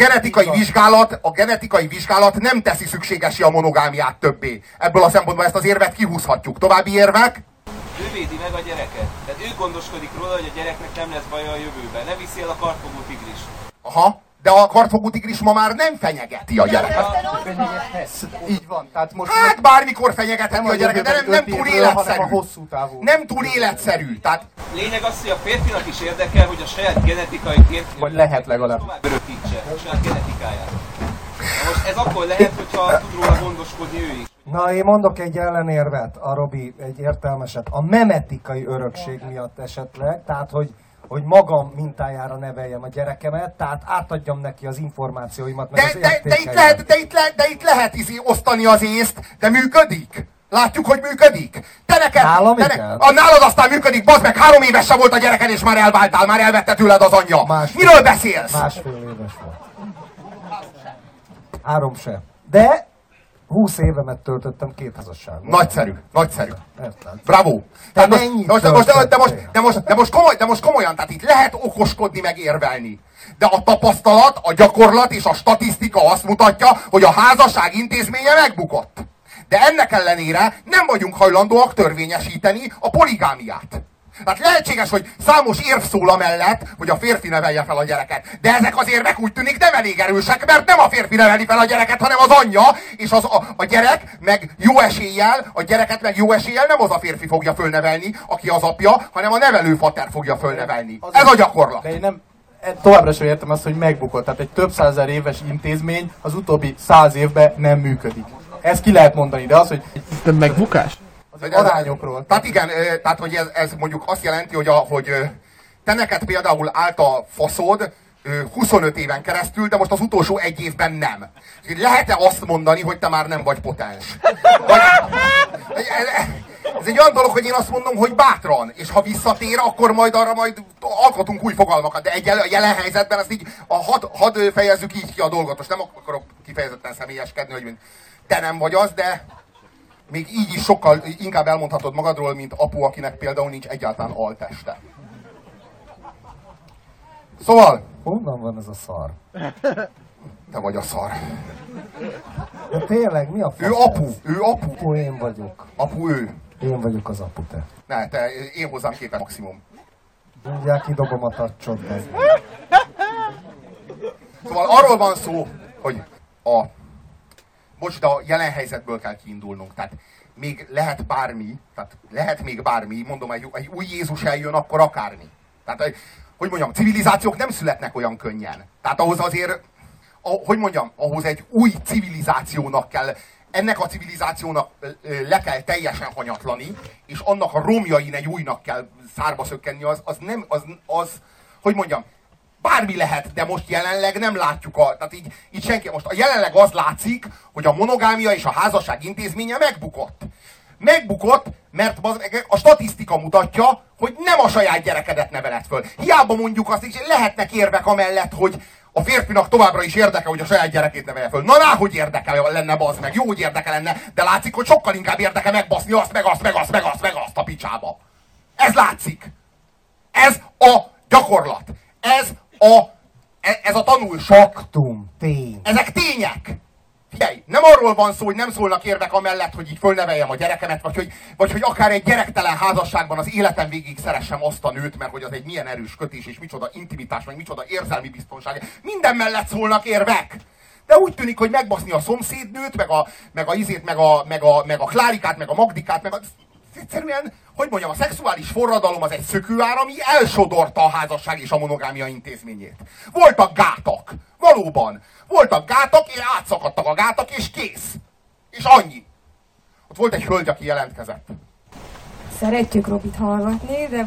Speaker 1: A genetikai vizsgálat nem teszi szükségessé a monogámiát többé. Ebből a szempontból ezt az érvet kihúzhatjuk. További érvek?
Speaker 5: Ő védi meg a gyereket. Tehát ő gondoskodik róla, hogy a gyereknek nem lesz baja a jövőben. Ne viszi el a kartfogó tigris.
Speaker 1: Aha, de a kartfogó tigris ma már nem fenyegeti a gyereket.
Speaker 3: Így van. Tehát most
Speaker 1: hát bármikor fenyegetheti a gyereket, de nem túl életszerű. Nem túl életszerű. Tehát...
Speaker 5: Lényeg az, hogy a férfinak is érdekel, hogy a saját genetikai
Speaker 3: vagy lehet legalább.
Speaker 5: tovább örökítse a saját genetikáját. Na most ez akkor lehet, hogyha tud róla gondoskodni ő is.
Speaker 2: Na, én mondok egy ellenérvet, a Robi egy értelmeset. A memetikai örökség miatt esetleg, tehát hogy magam mintájára neveljem a gyerekemet, tehát átadjam neki az információimat, meg az értékeimet.
Speaker 1: De itt lehet osztani az észt, de működik? Látjuk, hogy működik? Nálad aztán működik, bazd meg, 3 éves se volt a gyereked, és már elváltál, már elvette tőled az anyja. Miről beszélsz?
Speaker 2: 1,5 éves volt. 3 se. De 20 évemet töltöttem 2 házasságban.
Speaker 1: Nagyszerű. Bravo. De most komolyan, tehát itt lehet okoskodni, meg érvelni. De a tapasztalat, a gyakorlat és a statisztika azt mutatja, hogy a házasság intézménye megbukott. De ennek ellenére nem vagyunk hajlandóak törvényesíteni a poligámiát. Tehát lehetséges, hogy számos érv szól amellett, hogy a férfi nevelje fel a gyereket. De ezek az érvek úgy tűnik nem elég erősek, mert nem a férfi neveli fel a gyereket, hanem az anyja, és a gyerek meg jó eséllyel, a gyereket meg jó eséllyel nem az a férfi fogja fölnevelni, aki az apja, hanem a nevelőfater fogja fölnevelni. Ez a gyakorlat.
Speaker 3: De én nem, továbbra sem értem azt, hogy megbukott. Tehát egy több százezer éves intézmény az utóbbi 100 évben nem működik. Ezt ki lehet mondani, de az, hogy
Speaker 6: De megbukás?
Speaker 3: az arányokról.
Speaker 1: Tehát igen, tehát hogy ez mondjuk azt jelenti, hogy te neked például állt a faszod 25 éven keresztül, de most az utolsó 1 évben nem. Lehet-e azt mondani, hogy te már nem vagy potens? Ez egy olyan dolog, hogy én azt mondom, hogy bátran, és ha visszatér, akkor majd arra majd alkotunk új fogalmakat, de a jelen helyzetben ezt így, hadd fejezzük így ki a dolgot. Most nem akarok kifejezetten személyeskedni, hogy te nem vagy az, de még így is sokkal inkább elmondhatod magadról, mint apu, akinek például nincs egyáltalán alteste. Szóval...
Speaker 2: Honnan van ez a szar?
Speaker 1: Te vagy a szar.
Speaker 2: De tényleg, mi a fasz?
Speaker 1: Ő apu.
Speaker 2: Apu, én vagyok.
Speaker 1: Apu ő.
Speaker 2: Én vagyok az apu, te.
Speaker 1: Ne, te, én hozzám képes maximum.
Speaker 2: Mindjárt kidobom a tacsot, meg.
Speaker 1: Szóval arról van szó, hogy most a jelen helyzetből kell kiindulnunk. Tehát még lehet bármi, mondom, egy új Jézus eljön, akkor akármi. Tehát, hogy mondjam, civilizációk nem születnek olyan könnyen. Tehát ahhoz azért, ahhoz egy új civilizációnak kell, ennek a civilizációnak le kell teljesen hanyatlani, és annak a romjain egy újnak kell szárba szökkenni, bármi lehet, de most jelenleg nem látjuk tehát így senki, most jelenleg az látszik, hogy a monogámia és a házasság intézménye megbukott. Megbukott, mert a statisztika mutatja, hogy nem a saját gyerekedet neveled föl. Hiába mondjuk azt is, lehetnek érvek amellett, hogy a férfinak továbbra is érdeke, hogy a saját gyerekét nevelje föl. Na, hogy érdeke lenne, bazd meg, jó, hogy érdeke lenne, de látszik, hogy sokkal inkább érdeke megbaszni azt, meg azt a picsába. Ez látszik. Ez a gyakorlat. Ez a tanulság.
Speaker 2: Faktum, tény.
Speaker 1: Ezek tények. Figyelj, nem arról van szó, hogy nem szólnak érvek amellett, hogy így fölneveljem a gyerekemet, vagy hogy akár egy gyerektelen házasságban az életem végig szeressem azt a nőt, mert hogy az egy milyen erős kötés, és micsoda intimitás, meg micsoda érzelmi biztonság. Minden mellett szólnak érvek. De úgy tűnik, hogy megbaszni a szomszédnőt, meg a Klárikát, meg a Magdikát, egyszerűen, hogy mondjam, a szexuális forradalom az egy szökőár, ami elsodorta a házasság és a monogámia intézményét. Voltak gátak, valóban. Voltak gátak, és átszakadtak a gátak, és kész. És annyi. Ott volt egy hölgy, aki jelentkezett.
Speaker 7: Szeretjük Robit hallgatni, de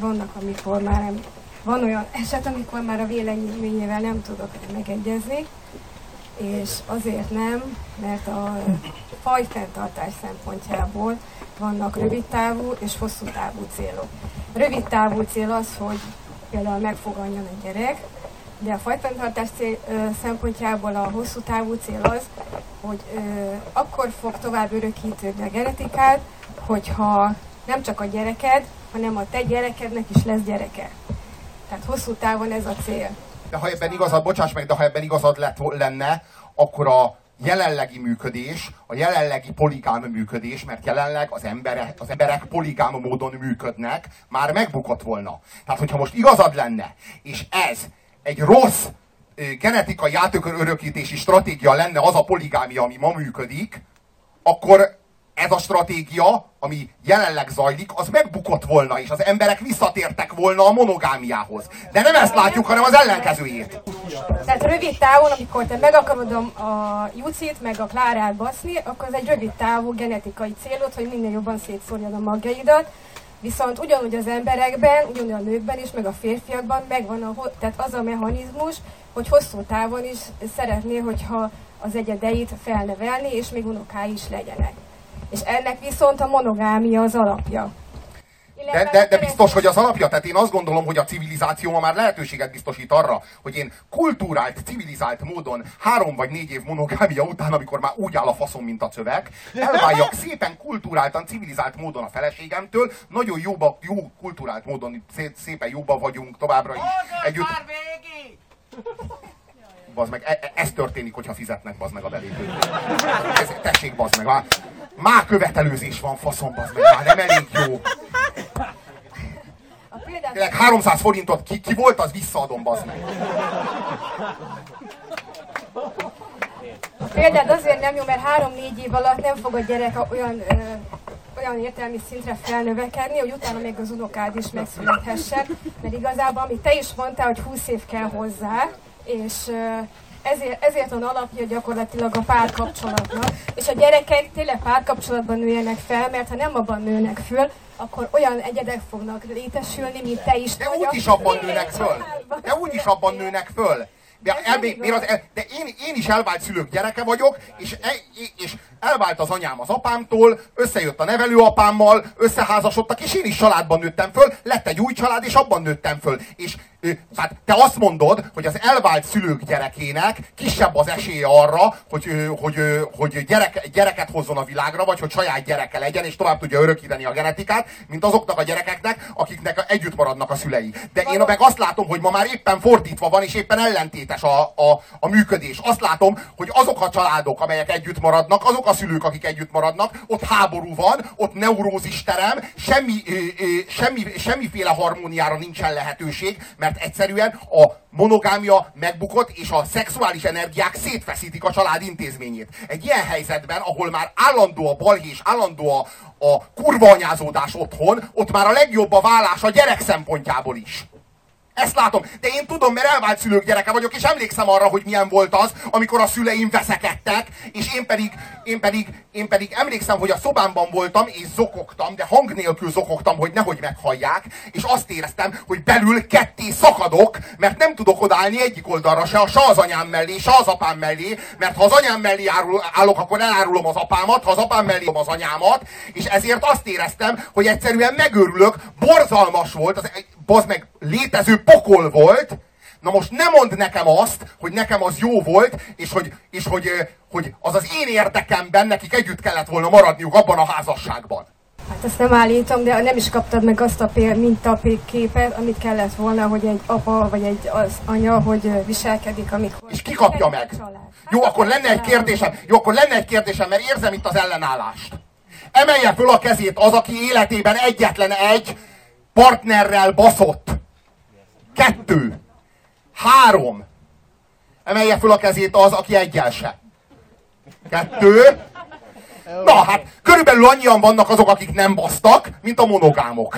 Speaker 7: van olyan eset, amikor már a véleményével nem tudok megegyezni, és azért nem, mert a fajfenntartás szempontjából vannak rövidtávú és hosszú távú célok. A rövidtávú cél az, hogy például megfoganjon egy gyerek, de a fajfenntartás szempontjából a hosszú távú cél az, hogy akkor fog tovább örökítődni a genetikát, hogyha nem csak a gyereked, hanem a te gyerekednek is lesz gyereke. Tehát hosszú távon ez a cél.
Speaker 1: De ha ebben igazad, bocsáss meg, de ha ebben igazad lenne, akkor a jelenlegi működés, a jelenlegi poligám működés, mert jelenleg az emberek poligám módon működnek, már megbukott volna. Tehát, hogyha most igazad lenne, és ez egy rossz genetikai átörökítési stratégia lenne, az a poligámia, ami ma működik, akkor ez a stratégia, ami jelenleg zajlik, az megbukott volna, és az emberek visszatértek volna a monogámiához. De nem ezt látjuk, hanem az ellenkezőjét.
Speaker 7: Tehát rövid távon, amikor te meg akarod a Jucit, meg a Klárát baszni, akkor ez egy rövid távú genetikai célod, hogy minél jobban szétszórjad a magjaidat. Viszont ugyanúgy az emberekben, ugyanúgy a nőkben is, meg a férfiakban megvan tehát az a mechanizmus, hogy hosszú távon is szeretné, hogyha az egyedeit felnevelni, és még unokái is legyenek. És ennek viszont a monogámia az alapja.
Speaker 1: De biztos, hogy az alapja? Tehát én azt gondolom, hogy a civilizáció ma már lehetőséget biztosít arra, hogy én kultúrált, civilizált módon 3 vagy 4 év monogámia után, amikor már úgy áll a faszom, mint a szöveg, elváljak szépen kultúráltan, civilizált módon a feleségemtől, nagyon jó kultúrált módon, szépen jóba vagyunk továbbra is együtt. Bazd meg, ez történik, hogyha fizetnek, bazd meg a belépőt. Tessék, bazd meg. Már követelőzés van, faszom, bazd meg, már nem elég jó. Tényleg 300 forintot ki volt, az visszaadom, bazd meg.
Speaker 7: A példát azért nem jó, mert 3-4 év alatt nem fog a gyerek olyan értelmi szintre felnövekedni, hogy utána még az unokád is megszülethessen, mert igazából, amit te is mondtál, hogy 20 év kell hozzá, és ezért van alapja gyakorlatilag a párkapcsolatnak, és a gyerekek tényleg párkapcsolatban nőjenek fel, mert ha nem abban nőnek föl, akkor olyan egyedek fognak létesülni, mint te is.
Speaker 1: De úgyis abban nőnek föl. De úgyis abban nőnek föl. De én is elvált szülők gyereke vagyok, és elvált az anyám az apámtól, összejött a nevelőapámmal, összeházasodtak, és én is családban nőttem föl, lett egy új család, és abban nőttem föl. És hát te azt mondod, hogy az elvált szülők gyerekének kisebb az esélye arra, hogy gyereket hozzon a világra, vagy hogy saját gyereke legyen, és tovább tudja örökíteni a genetikát, mint azoknak a gyerekeknek, akiknek együtt maradnak a szülei. De én meg azt látom, hogy ma már éppen fordítva van, és éppen ellentétes a működés. Azt látom, hogy azok a családok, amelyek együtt maradnak, azok a szülők, akik együtt maradnak, ott háború van, ott neurózisterem, semmiféle harmóniára nincsen lehetőség, mert egyszerűen a monogámia megbukott, és a szexuális energiák szétfeszítik a család intézményét. Egy ilyen helyzetben, ahol már állandó a balhé, állandó a kurvaanyázódás otthon, ott már a legjobb a vállás a gyerek szempontjából is. Ezt látom, de én tudom, mert elvált szülők gyereke vagyok, és emlékszem arra, hogy milyen volt az, amikor a szüleim veszekedtek, és én pedig emlékszem, hogy a szobámban voltam, és zokogtam, de hang nélkül zokogtam, hogy nehogy meghallják, és azt éreztem, hogy belül ketté szakadok, mert nem tudok odállni egyik oldalra se az anyám mellé, se az apám mellé, mert ha az anyám mellé állok, akkor elárulom az apámat, ha az apám mellé az anyámat, és ezért azt éreztem, hogy egyszerűen megőrülök, borzalmas volt, bazd meg, létező pokol volt. Na most ne mondd nekem azt, hogy nekem az jó volt, és hogy az az én érdekemben nekik együtt kellett volna maradniuk abban a házasságban.
Speaker 7: Hát ezt nem állítom, de nem is kaptad meg azt a mintapékképet, amit kellett volna, hogy egy apa vagy egy anya, hogy viselkedik, amikor...
Speaker 1: És ki kapja meg? Jó, akkor lenne egy kérdésem, mert érzem itt az ellenállást. Emelje föl a kezét az, aki életében egyetlen egy partnerrel baszott. 2. 3. Emelje föl a kezét az, aki egyel se. 2. Na hát, körülbelül annyian vannak azok, akik nem basztak, mint a monogámok.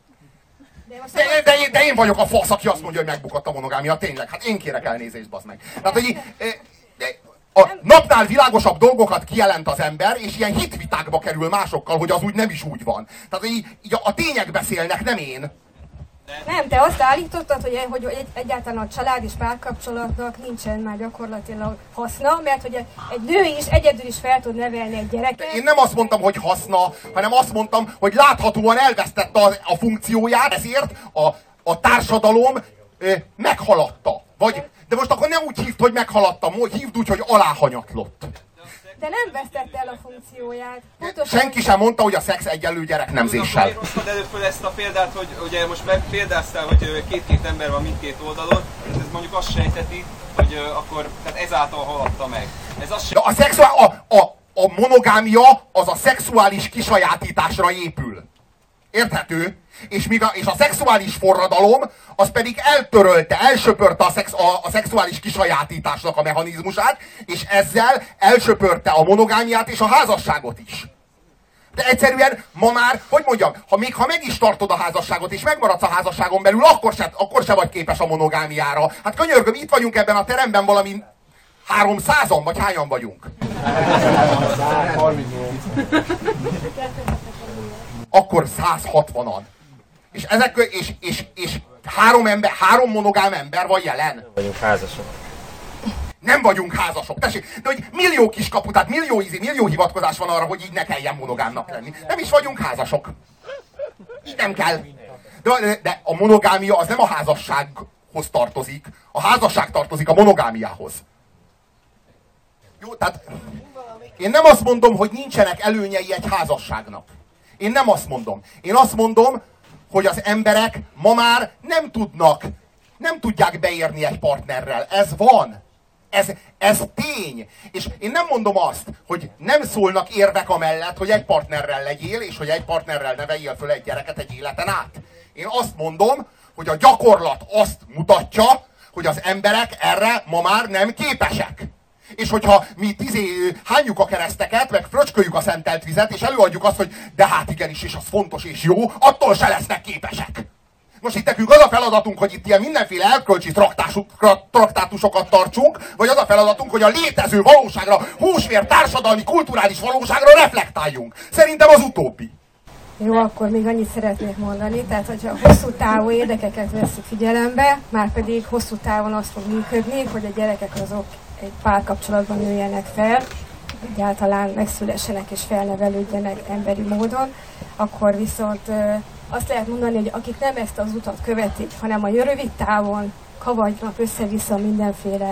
Speaker 1: De én vagyok a fasz, aki azt mondja, hogy megbukott a monogámia. Tényleg, hát én kérek elnézést, bazd meg. Tehát, hogy a napnál világosabb dolgokat kijelent az ember, és ilyen hitvitákba kerül másokkal, hogy az úgy nem is úgy van. Tehát így a tények beszélnek, nem én.
Speaker 7: Nem, te azt állítottad, hogy egyáltalán a család és párkapcsolatnak nincsen már gyakorlatilag haszna, mert hogy egy nő is egyedül is fel tud nevelni egy gyereket.
Speaker 1: Én nem azt mondtam, hogy haszna, hanem azt mondtam, hogy láthatóan elvesztette a funkcióját, ezért a társadalom meghaladta. De most akkor nem úgy hívd, hogy meghaladta, hívd úgy, hogy aláhanyatlott.
Speaker 7: De nem vesztette el a funkcióját.
Speaker 1: Senki sem mondta, hogy a szex egyenlő gyereknemzéssel.
Speaker 5: Miért hoztad elő föl ezt a példát, hogy ugye most példáztál, hogy két ember van mindkét oldalon, ez mondjuk azt sejteti, hogy akkor tehát ezáltal haladta meg. Ez azt
Speaker 1: a monogámia az a szexuális kisajátításra épül. Érthető? És a szexuális forradalom az pedig elsöpörte a szexuális kisajátításnak a mechanizmusát, és ezzel elsöpörte a monogámiát és a házasságot is. De egyszerűen ma már, hogy mondjam, ha meg is tartod a házasságot, és megmaradsz a házasságon belül, akkor se vagy képes a monogámiára. Hát könyörgöm, itt vagyunk ebben a teremben valami 300-an, vagy hányan vagyunk? Akkor 160-an. És 3 monogám ember van jelen.
Speaker 6: Vagyunk házasok.
Speaker 1: Nem vagyunk házasok. Tessék, de hogy millió kiskapu, tehát millió hivatkozás van arra, hogy így ne kelljen monogámnak lenni. Nem is vagyunk házasok. Így nem kell. De a monogámia az nem a házassághoz tartozik. A házasság tartozik a monogámiához. Jó, tehát én nem azt mondom, hogy nincsenek előnyei egy házasságnak. Én nem azt mondom. Én azt mondom, hogy az emberek ma már nem tudják beérni egy partnerrel. Ez van. Ez tény. És én nem mondom azt, hogy nem szólnak érvek amellett, hogy egy partnerrel legyél, és hogy egy partnerrel neveljél föl egy gyereket egy életen át. Én azt mondom, hogy a gyakorlat azt mutatja, hogy az emberek erre ma már nem képesek. És hogyha mi hányjuk a kereszteket, meg fröcsköljük a szentelt vizet, és előadjuk azt, hogy de hát igenis, és az fontos és jó, attól se lesznek képesek. Most itt nekünk az a feladatunk, hogy itt ilyen mindenféle elkölcsi traktátusokat tartsunk, vagy az a feladatunk, hogy a létező valóságra, húsvér, társadalmi, kulturális valóságra reflektáljunk. Szerintem az utóbbi.
Speaker 7: Jó, akkor még annyit szeretnék mondani, tehát hogyha hosszú távú érdekeket veszik figyelembe, már pedig hosszú távon az fog működni, hogy a gyerekek azok egy párkapcsolatban nőjenek fel, egyáltalán megszülessenek és felnevelődjenek emberi módon, akkor viszont azt lehet mondani, hogy akik nem ezt az utat követik, hanem a rövid távon kavagynak össze-vissza mindenféle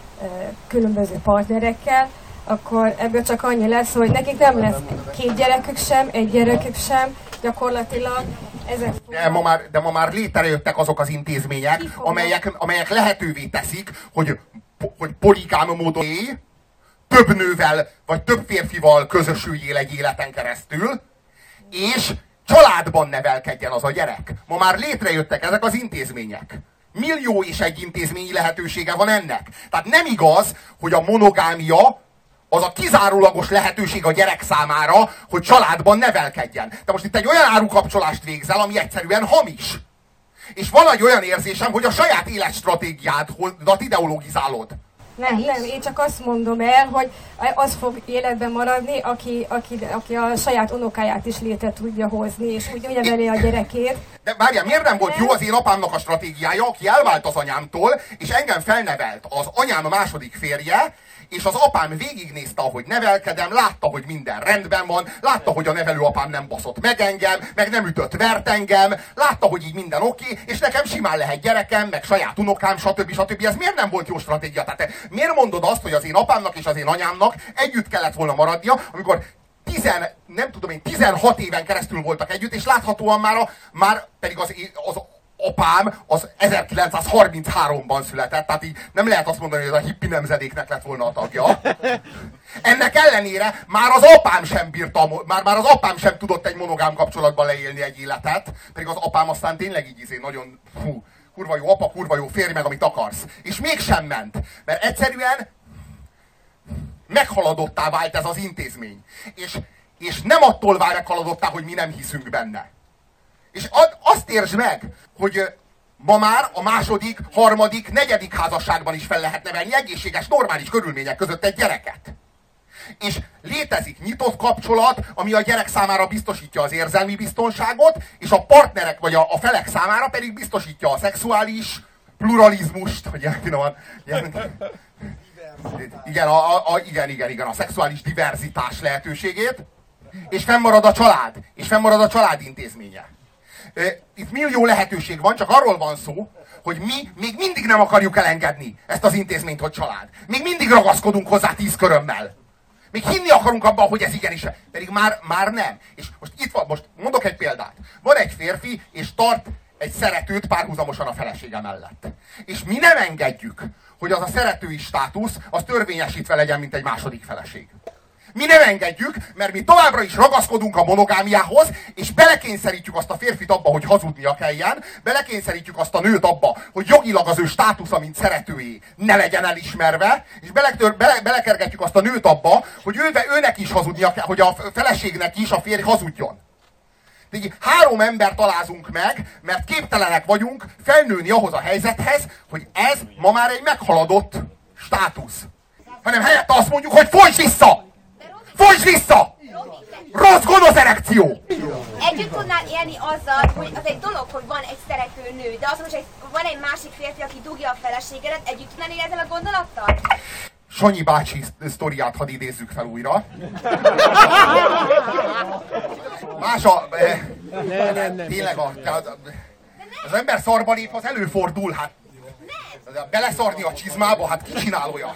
Speaker 7: különböző partnerekkel, akkor ebből csak annyi lesz, hogy nekik nem lesz 2 gyerekük sem, 1 gyerekük sem, gyakorlatilag ezek...
Speaker 1: De ma már létrejöttek azok az intézmények, amelyek lehetővé teszik, hogy poligám módon több nővel, vagy több férfival közösüljél egy életen keresztül, és családban nevelkedjen az a gyerek. Ma már létrejöttek ezek az intézmények. Millió és egy intézményi lehetősége van ennek. Tehát nem igaz, hogy a monogámia az a kizárólagos lehetőség a gyerek számára, hogy családban nevelkedjen. De most itt egy olyan árukapcsolást végzel, ami egyszerűen hamis. És van egy olyan érzésem, hogy a saját életstratégiádat ideologizálod.
Speaker 7: Nem, én csak azt mondom el, hogy az fog életben maradni, aki a saját unokáját is létre tudja hozni, és úgy neveli a gyerekét.
Speaker 1: De várjál, miért nem volt jó az én apámnak a stratégiája, aki elvált az anyámtól, és engem felnevelt az anyám második férje, és az apám végignézte, ahogy nevelkedem, látta, hogy minden rendben van, látta, hogy a nevelőapám nem baszott meg engem, meg nem ütött, vert engem, látta, hogy így minden oké, és nekem simán lehet gyerekem, meg saját unokám, stb. Ez miért nem volt jó stratégia? Tehát miért mondod azt, hogy az én apámnak és az én anyámnak együtt kellett volna maradnia, amikor 16 éven keresztül voltak együtt, és láthatóan már pedig az apám az 1933-ban született, tehát így nem lehet azt mondani, hogy ez a hippi nemzedéknek lett volna a tagja. Ennek ellenére már az apám sem bírta, már az apám sem tudott egy monogám kapcsolatban leélni egy életet, pedig az apám aztán tényleg így nagyon, kurva jó apa, kurva jó férj, meg amit akarsz. És mégsem ment, mert egyszerűen meghaladottá vált ez az intézmény. És nem attól vál meghaladottá, hogy mi nem hiszünk benne. És azt értsd meg, hogy ma már a második, harmadik, negyedik házasságban is fel lehet nevelni egészséges, normális körülmények között egy gyereket. És létezik nyitott kapcsolat, ami a gyerek számára biztosítja az érzelmi biztonságot, és a partnerek vagy a felek számára pedig biztosítja a szexuális pluralizmust, hogy igen, a szexuális diverzitás lehetőségét, és fennmarad a család intézménye. Itt millió lehetőség van, csak arról van szó, hogy mi még mindig nem akarjuk elengedni ezt az intézményt, hogy család. Még mindig ragaszkodunk hozzá 10 körömmel. Még hinni akarunk abban, hogy ez igenis, pedig már nem. És most itt van, most mondok egy példát. Van egy férfi, és tart egy szeretőt párhuzamosan a felesége mellett. És mi nem engedjük, hogy az a szeretői státusz, az törvényesítve legyen, mint egy második feleség. Mi nem engedjük, mert mi továbbra is ragaszkodunk a monogámiához, és belekényszerítjük azt a férfit abba, hogy hazudnia kelljen, belekényszerítjük azt a nőt abba, hogy jogilag az ő státusza, mint szeretőjé ne legyen elismerve, és belekergetjük azt a nőt abba, hogy őnek is hazudnia kell, hogy a feleségnek is a férj hazudjon. De így 3 embert alázunk meg, mert képtelenek vagyunk felnőni ahhoz a helyzethez, hogy ez ma már egy meghaladott státusz. Hanem helyette azt mondjuk, hogy folyts vissza! Folyts vissza! Rossz, gonosz erekció!
Speaker 6: Együtt tudnál élni azzal, hogy az egy dolog, hogy van egy szerető nő, de az most van egy másik férfi, aki dugja a feleségedet, együtt tudnál élni ezzel a gondolattal?
Speaker 1: Sanyi bácsi sztoriát hadd idézzük fel újra. Más a... Tényleg az ember szarba lép, az előfordul, hát. Beleszarni a csizmába, hát ki csinál olyat?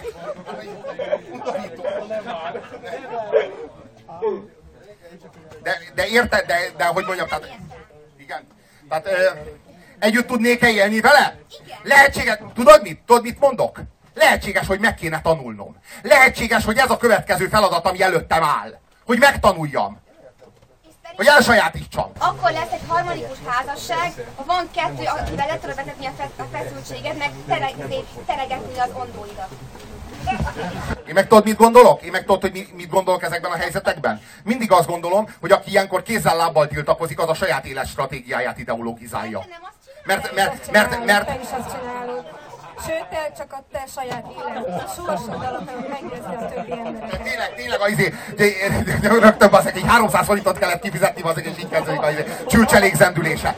Speaker 1: De érted, de hogy mondjam, tehát... Igen. Tehát együtt tudnék-e élni vele?
Speaker 6: Igen.
Speaker 1: Lehetséges. Tudod mit mondok? Lehetséges, hogy meg kéne tanulnom. Lehetséges, hogy ez a következő feladat, ami előttem áll. Hogy megtanuljam. Hogy elsajátítsam.
Speaker 6: Akkor lesz egy harmonikus házasság, ha van kettő, akivel le tudod vezetni a feszültséget, meg teregetni az ondóidat.
Speaker 1: Én meg tudod, mit gondolok? Én meg tudod, hogy mit gondolok ezekben a helyzetekben? Mindig azt gondolom, hogy aki ilyenkor kézzel-lábbal tiltakozik, az a saját éles stratégiáját ideologizálja. Mert
Speaker 7: Te is azt csinálod. Sőt, te csak a te saját élet sorsod alapján meggyőzni a többi embereket.
Speaker 1: Tényleg rögtön baszek, egy 300 forintot kellett kifizetni, baszek, és így kezdődik a csülcselék zendülése.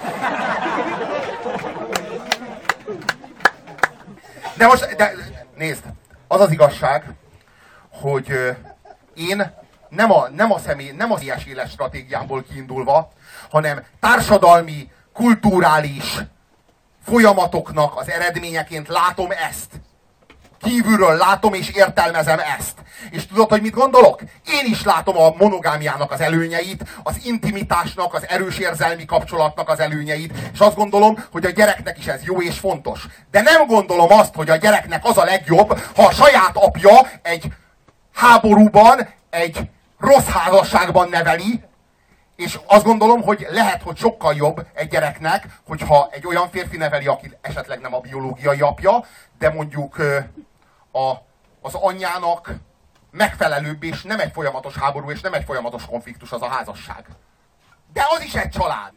Speaker 1: De nézd, az az igazság, hogy én nem a személyes éles stratégiámból kiindulva, hanem társadalmi, kulturális folyamatoknak az eredményeként látom ezt. Kívülről látom és értelmezem ezt. És tudod, hogy mit gondolok? Én is látom a monogámiának az előnyeit, az intimitásnak, az erős érzelmi kapcsolatnak az előnyeit, és azt gondolom, hogy a gyereknek is ez jó és fontos. De nem gondolom azt, hogy a gyereknek az a legjobb, ha a saját apja egy háborúban, egy rossz házasságban neveli, és azt gondolom, hogy lehet, hogy sokkal jobb egy gyereknek, hogyha egy olyan férfi neveli, aki esetleg nem a biológiai apja, de mondjuk az anyjának megfelelőbb, és nem egy folyamatos háború, és nem egy folyamatos konfliktus az a házasság. De az is egy család.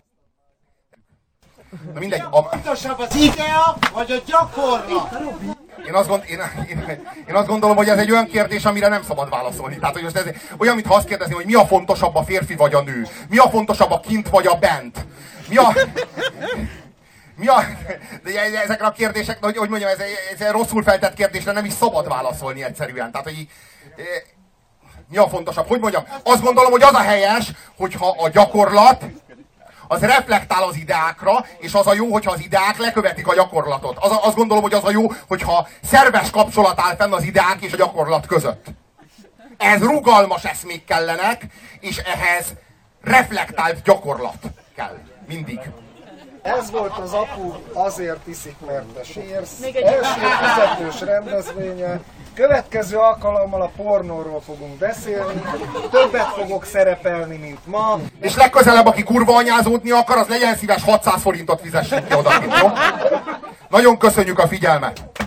Speaker 1: Na mindegy.
Speaker 8: Fontosabb az IKEA, vagy a gyakorlat?
Speaker 1: Én azt gondolom, hogy ez egy olyan kérdés, amire nem szabad válaszolni. Tehát, hogy most ez olyan, mintha azt kérdezni, hogy mi a fontosabb, a férfi vagy a nő? Mi a fontosabb, a kint vagy a bent? De ezekre a kérdésekre, hogy mondjam, ez rosszul feltett kérdésre nem is szabad válaszolni egyszerűen. Tehát, hogy mi a fontosabb? Hogy mondjam? Azt gondolom, hogy az a helyes, hogyha a gyakorlat az reflektál az ideákra, és az a jó, hogyha az ideák lekövetik a gyakorlatot. Azt gondolom, hogy az a jó, hogyha szerves kapcsolat áll fenn az ideák és a gyakorlat között. Ehhez rugalmas eszmék kellenek, és ehhez reflektált gyakorlat kell. Mindig.
Speaker 2: Ez volt az Apu azért iszik, mert te sírsz. Első fizetős rendezvénye. Következő alkalommal a pornóról fogunk beszélni. Többet fogok szerepelni, mint ma.
Speaker 1: És legközelebb, aki kurva anyázódni akar, az legyen szíves 600 forintot fizessen ki oda. Nagyon köszönjük a figyelmet!